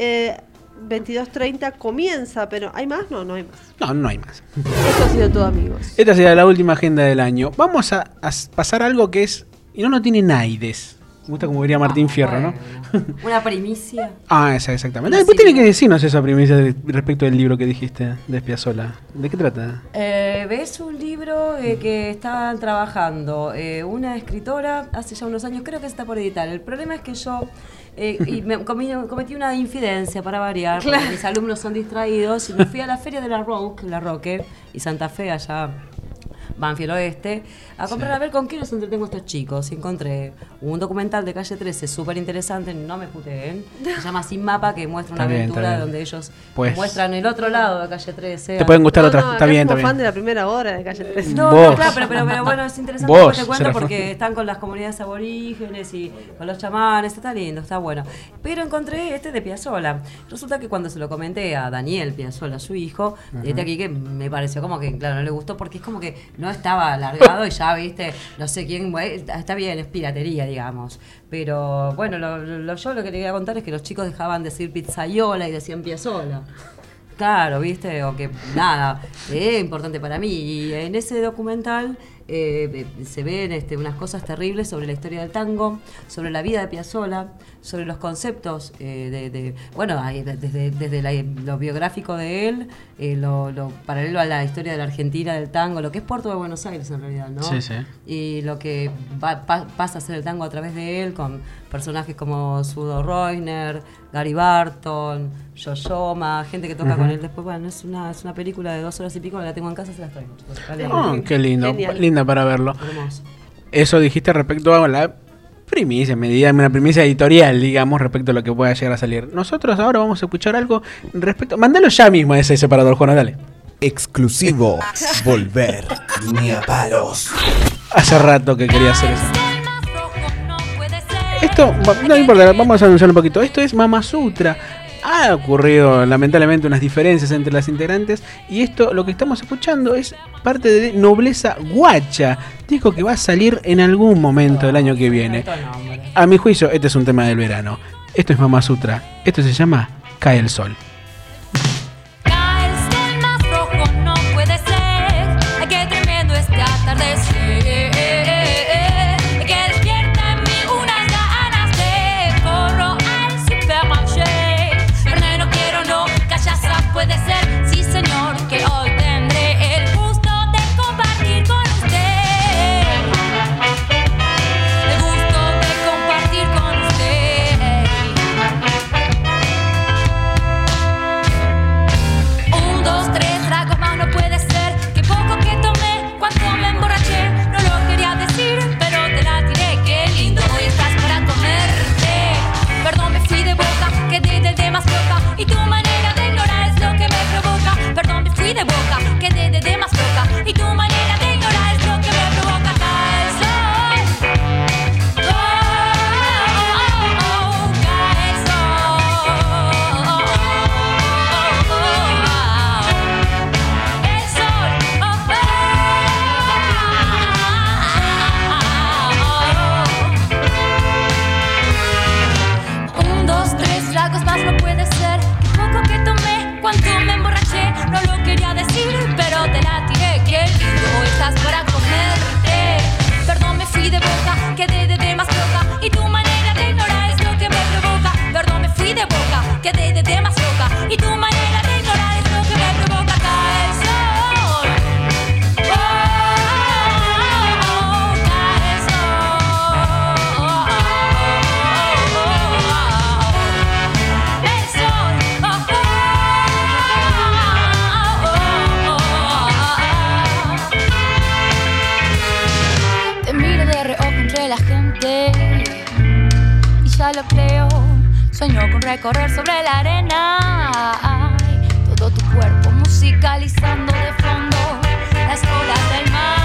22:30 comienza, pero ¿hay más? No hay más. No hay más. Esto ha sido todo, amigos. Esta será la última agenda del año. Vamos a pasar algo que es... Y no tiene naides. Me gusta como diría Martín Fierro, ¿no? Una primicia. Exactamente. Después tiene que decirnos esa primicia respecto del libro que dijiste de Piazzolla. ¿De qué trata? Ves un libro que están trabajando una escritora hace ya unos años, creo que está por editar. El problema es que yo cometí una infidencia para variar, Claro. porque mis alumnos son distraídos y me fui a la feria de la Roque y Santa Fe, allá Banfield Oeste, a comprar a ver con qué los entretengo a estos chicos. Y encontré un documental de Calle 13 súper interesante, no me puteen, se llama Sin Mapa, que muestra una Está bien, aventura está bien. donde ellos Pues- muestran el otro lado de Calle 13. Te pueden gustar otras. acá Está bien, somos está fan bien. de la primera hora de Calle 13. No, Vos. claro, pero bueno, es interesante Vos, lo que te cuento Serafín. porque están con las comunidades aborígenes y con los chamanes, está lindo, está bueno. Pero encontré este de Piazzolla. Resulta que cuando se lo comenté a Daniel Piazzolla, su hijo, este aquí que me pareció como que, claro, no le gustó porque es como que no estaba alargado y ya, viste, no sé quién, está bien, es piratería, digamos. Pero bueno, yo lo que le quería contar es que los chicos dejaban de decir pizzaiola y decían Piazzolla. Claro, viste, o que nada, es importante para mí. Y en ese documental se ven unas cosas terribles sobre la historia del tango, sobre la vida de Piazzolla, sobre los conceptos bueno, desde lo biográfico de él, lo paralelo a la historia de la Argentina, del tango, lo que es Puerto de Buenos Aires en realidad, ¿no? Sí, sí. Y lo que pasa a ser el tango a través de él, con personajes como Sudo Reuner, Gary Barton, Yoyoma, gente que toca con él. Después, bueno, es una película de 2 horas y pico, la tengo en casa, se las traigo. Qué lindo. Genial. Linda para verlo. Hermoso. Eso dijiste respecto a la primicia, una primicia editorial, digamos, respecto a lo que pueda llegar a salir. Nosotros ahora vamos a escuchar algo respecto... Mándalo ya mismo a ese separador, Juan, dale. Exclusivo. Volver. Ni a palos. Hace rato que quería hacer eso. Esto, no importa, vamos a anunciar un poquito. Esto es Mama Sutra. Ha ocurrido lamentablemente unas diferencias entre las integrantes y esto, lo que estamos escuchando es parte de Nobleza Guacha, disco que va a salir en algún momento del año que viene. A mi juicio, este es un tema del verano. Esto es Mama Sutra. Esto se llama Cae el Sol. Cae el sol más rojo, no puede ser. Ay, qué tremendo este atardecer. Que despierta en mí unas ganas de corro al supermarché. Pero no quiero, no, cachaza puede ser. Sí, señor, que hoy tendré el gusto de compartir con usted. El gusto de compartir con usted. 1, 2, 3 tragos más no puede ser. Que poco que tomé, cuánto me emborraché. No lo quería decir, pero te la tiré. Qué lindo, hoy estás para comerte. Perdón, me fui de boca, quedé del de más loca. Y tu manera de ignorar es lo que me provoca. Perdón, me fui de boca, quedé del de más loca. Y tu manera de ignorar es lo que me provoca. Cae el sol. Oh, oh, oh, cae el sol. El sol. 1, 2, 3 tragos más no puede ser. Que poco que tomé, cuánto me emborraché. No lo quería decir, pero te la tiré. Qué lindo, estás para comerte. Perdón, me fui de boca, quedé de más loca. Y tu manera de ignorar es lo que me provoca. Perdón, me fui de boca, quedé de más loca. Y tu manera de ignorar es lo que me provoca. Cae el sol. Oh, oh, oh, cae el sol. El sol. Oh, te miro de reojo entre la gente y ya lo creo. Sueño con recorrer sobre la arena. Ay, todo tu cuerpo musicalizando de fondo las olas del mar.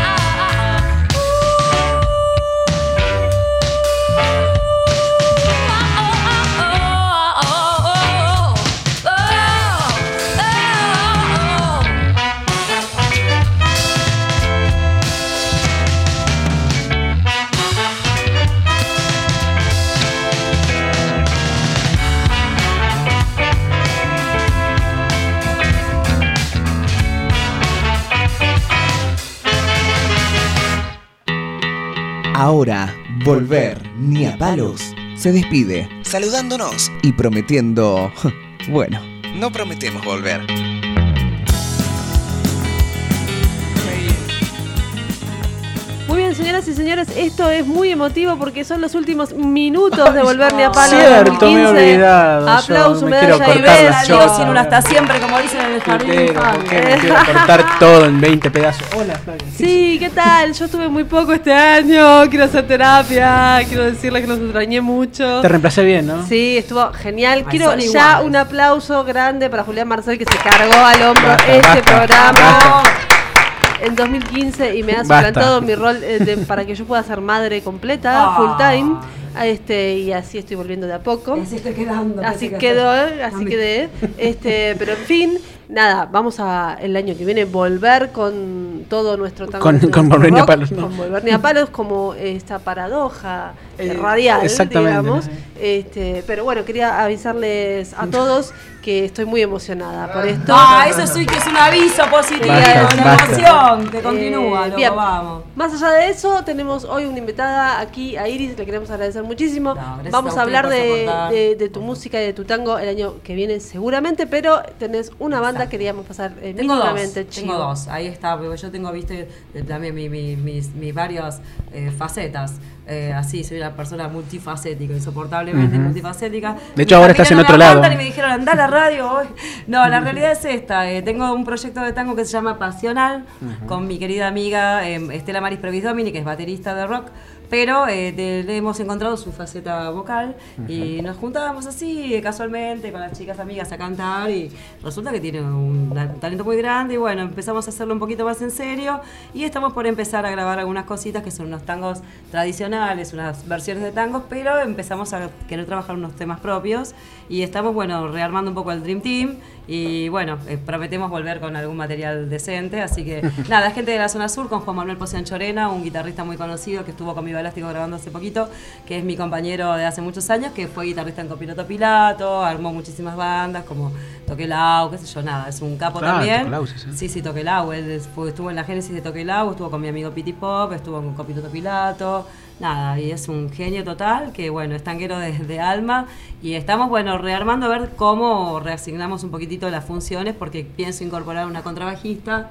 Ahora, Volver ni a palos se despide, saludándonos y prometiendo... Bueno, no prometemos volver. Muy bien, señoras y señores, esto es muy emotivo porque son los últimos minutos de Volver ni a Palos. Cierto, me he olvidado. Aplauso, yo me quiero medalla y cortar beso. las Dios, chotas. sin una hasta siempre, como dicen en el jardín. ¿Por qué me quiero cortar todo en 20 pedazos? Hola, Flavia. Sí, ¿qué tal? Yo estuve muy poco este año, quiero hacer terapia, quiero decirles que los extrañé mucho. Te reemplacé bien, ¿no? Sí, estuvo genial. Ay, Quiero son ya iguales. un aplauso grande para Julián Marcel, que se cargó al hombro Basta, este basta, programa basta. en 2015 y me ha Basta. suplantado mi rol para que yo pueda ser madre completa, Ah. full time. Y así estoy volviendo de a poco. Y así estoy quedando. Así pensé que quedó, hacer. así Mami. quedé. Pero en fin, nada, vamos a el año que viene volver con todo nuestro tango. Con Volver ni a palos, ¿no? Con Volver ni a palos, como esta paradoja radial, exactamente. digamos. Pero bueno, quería avisarles a todos que estoy muy emocionada por esto. Ah, eso sí que es un aviso positivo, Basta, una basta. emoción que continúa, loco, bien. vamos. Más allá de eso, tenemos hoy una invitada aquí a Iris, le queremos agradecer muchísimo. gracias Vamos a a hablar ustedes por soportar. de tu música y de tu tango el año que viene seguramente, pero tenés una banda que queríamos pasar Tengo mínimamente dos, chivo. tengo dos, ahí está, porque yo tengo, viste, también mis varias facetas. Así, soy una persona multifacética, insoportablemente Ujú. multifacética. De hecho, ahora estás en otro lado. Y me dijeron, andá a la radio hoy. No, la realidad es esta. Tengo un proyecto de tango que se llama Pasional, con mi querida amiga Estela Maris Previs Domini, que es baterista de rock, pero le hemos encontrado su faceta vocal y nos juntábamos así casualmente con las chicas amigas a cantar y resulta que tiene un talento muy grande y bueno, empezamos a hacerlo un poquito más en serio y estamos por empezar a grabar algunas cositas que son unos tangos tradicionales, unas versiones de tangos, pero empezamos a querer trabajar unos temas propios y estamos, bueno, rearmando un poco el Dream Team y bueno, prometemos volver con algún material decente, así que nada, gente de la zona sur con Juan Manuel Pocianchorena, un guitarrista muy conocido que estuvo con Viva Elástico grabando hace poquito, que es mi compañero de hace muchos años, que fue guitarrista en Copiloto Pilato, armó muchísimas bandas como Toquelau, qué sé yo, nada, es un capo también. Toquelau, sí. Toquelau, él estuvo en la génesis de Toquelau, estuvo con mi amigo Piti Pop, estuvo con Copiloto Pilato, nada, y es un genio total, que bueno, es tanguero de alma, y estamos, bueno, rearmando a ver cómo reasignamos un poquitito las funciones, porque pienso incorporar una contrabajista,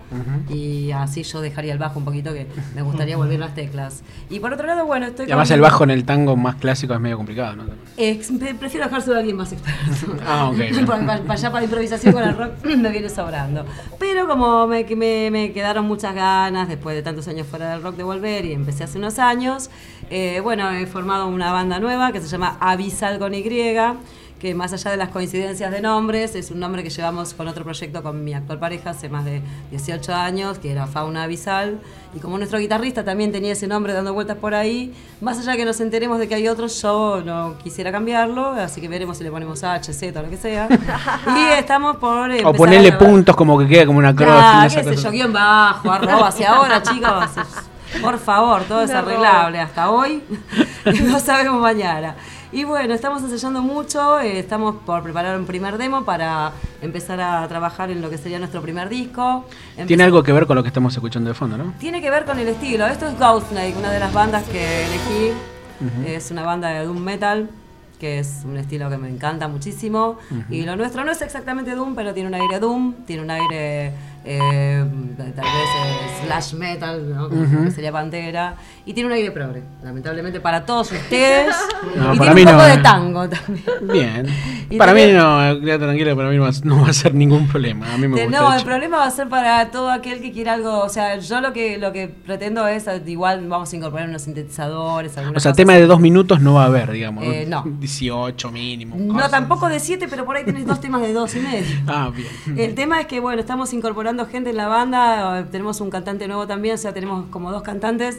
y así yo dejaría el bajo un poquito, que me gustaría volver las teclas. Y por otro lado, bueno, estoy y además el bajo en el tango más clásico es medio complicado, ¿no? Prefiero dejárselo a alguien más experto. Ok. Para allá para improvisación con el rock me viene sobrando. Pero como me quedaron muchas ganas, después de tantos años fuera del rock, de volver, y empecé hace unos años, bueno, he formado una banda nueva que se llama Avisal con Y, que más allá de las coincidencias de nombres, es un nombre que llevamos con otro proyecto con mi actual pareja hace más de 18 años, que era Fauna Avisal, y como nuestro guitarrista también tenía ese nombre dando vueltas por ahí, más allá de que nos enteremos de que hay otros, yo no quisiera cambiarlo, así que veremos si le ponemos H, Z o lo que sea. Y estamos por o ponerle puntos como que quede como una cruz. Qué sé yo, guión bajo, arroba, hacia ahora, chicos. Por favor, todo es arreglable hasta hoy, no sabemos mañana. Y bueno, estamos ensayando mucho, estamos por preparar un primer demo para empezar a trabajar en lo que sería nuestro primer disco. Tiene algo que ver con lo que estamos escuchando de fondo, ¿no? Tiene que ver con el estilo. Esto es Ghostsnake, una de las bandas que elegí. Es una banda de doom metal, que es un estilo que me encanta muchísimo. Y lo nuestro no es exactamente doom, pero tiene un aire doom, tiene un aire tal vez slash metal, ¿no? Que sería Pantera, y tiene un aire progre, lamentablemente para todos ustedes. No, y para tiene mí un poco no, de tango también. Bien. Y Para también, mí no, quédate tranquilo, para mí no va a ser ningún problema. A mí me gusta. no, el problema va a ser para todo aquel que quiera algo, o sea, yo lo que pretendo es, igual vamos a incorporar unos sintetizadores, algunas O sea, cosas tema de 2 minutos no va a haber, digamos. no. 18 mínimo. No, cosas. tampoco de 7, pero por ahí tenés 2 temas de 2 y medio. Ah, bien. El tema es que, bueno, estamos incorporando gente en la banda, tenemos un cantante nuevo también, o sea, tenemos como 2 cantantes.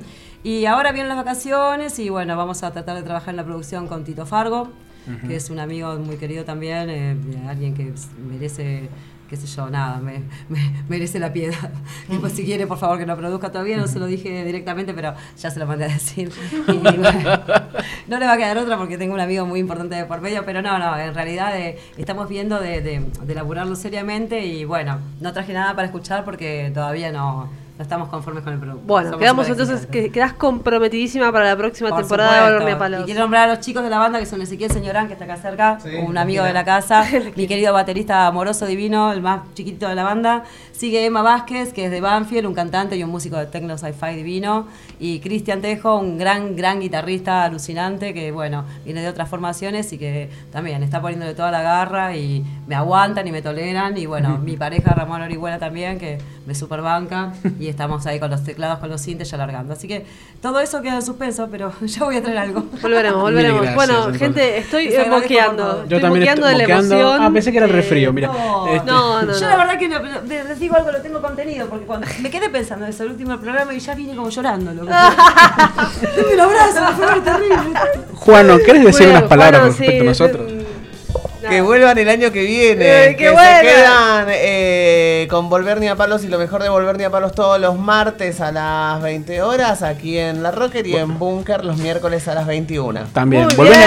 Y ahora vienen las vacaciones y, bueno, vamos a tratar de trabajar en la producción con Tito Fargo, que es un amigo muy querido también, alguien que merece, qué sé yo, nada, merece la piedad. Y pues si quiere, por favor, que lo produzca todavía, no se lo dije directamente, pero ya se lo mandé a decir. Y, bueno, no le va a quedar otra porque tengo un amigo muy importante de por medio, pero no, en realidad estamos viendo de elaborarlo seriamente y bueno, no traje nada para escuchar porque todavía no estamos conformes con el producto. Bueno, Somos quedamos súper entonces, exigentes. quedás comprometidísima para la próxima Por temporada de supuesto. Volverme a Palos. Y quiero nombrar a los chicos de la banda que son Ezequiel Señorán, que está acá cerca, un amigo de la casa, mi querido baterista amoroso divino, el más chiquitito de la banda. Sigue Emma Vázquez, que es de Banfield, un cantante y un músico de techno sci-fi divino. Y Cristian Tejo, un gran guitarrista alucinante, que bueno, viene de otras formaciones y que también está poniéndole toda la garra y me aguantan y me toleran. Y bueno, mi pareja Ramón Orihuela también, que me superbanca, y estamos ahí con los teclados, con los sintes ya largando. Así que todo eso queda en suspenso, pero ya voy a traer algo. Volveremos. Gracias, Bueno, entonces. gente, estoy Les agradezco moqueando. por todo. Estoy también moqueando estoy de la moqueando. emoción. Pensé que era el resfrío, mira. No, yo la verdad que les digo algo, lo tengo contenido, porque cuando me quedé pensando en ese último programa y ya vine como llorando. Loco. Tengo un abrazo, por favor, terrible. Juan, ¿no querés decir unas palabras Juan, respecto a sí, nosotros? Que vuelvan el año que viene, que que vuelvan. se quedan con Volver Ni a Palos y lo mejor de Volver Ni a Palos todos los martes a las 20 horas aquí en La Rocker y en Búnker los miércoles a las 21. También. Muy Volver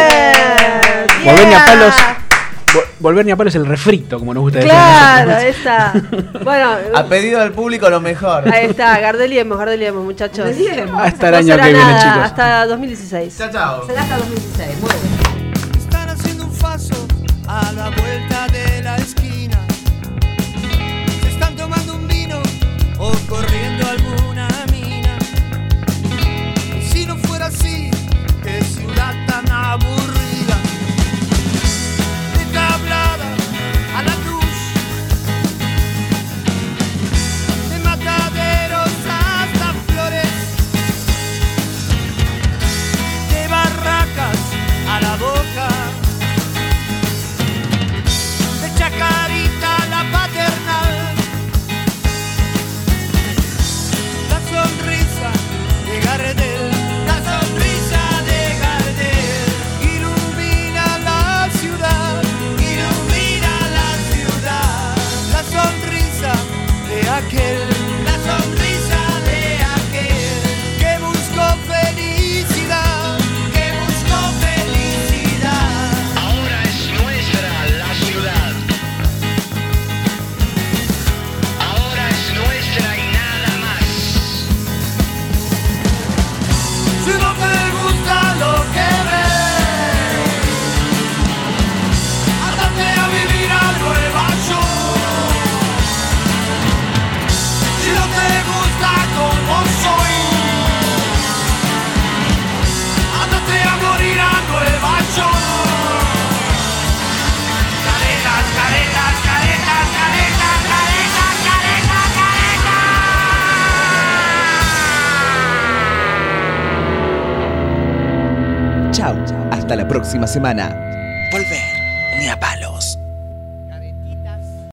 ni a palos. Yeah. Volver ni a palos el refrito, como nos gusta decir. Claro, a ahí está. Bueno, A pedido del público lo mejor. ahí está, Gardeliemos, muchachos. Hasta el No año será que viene, nada, chicos. Hasta 2016. Chao, chao. Será hasta 2016, muy bien. Están haciendo un paso a la vuelta de la esquina. Se están tomando un vino o corriendo alguna mina. Y si no fuera así, qué ciudad tan aburrida. De tablada a la luz, de mataderos hasta flores. Hasta la próxima semana. Volver ni a palos.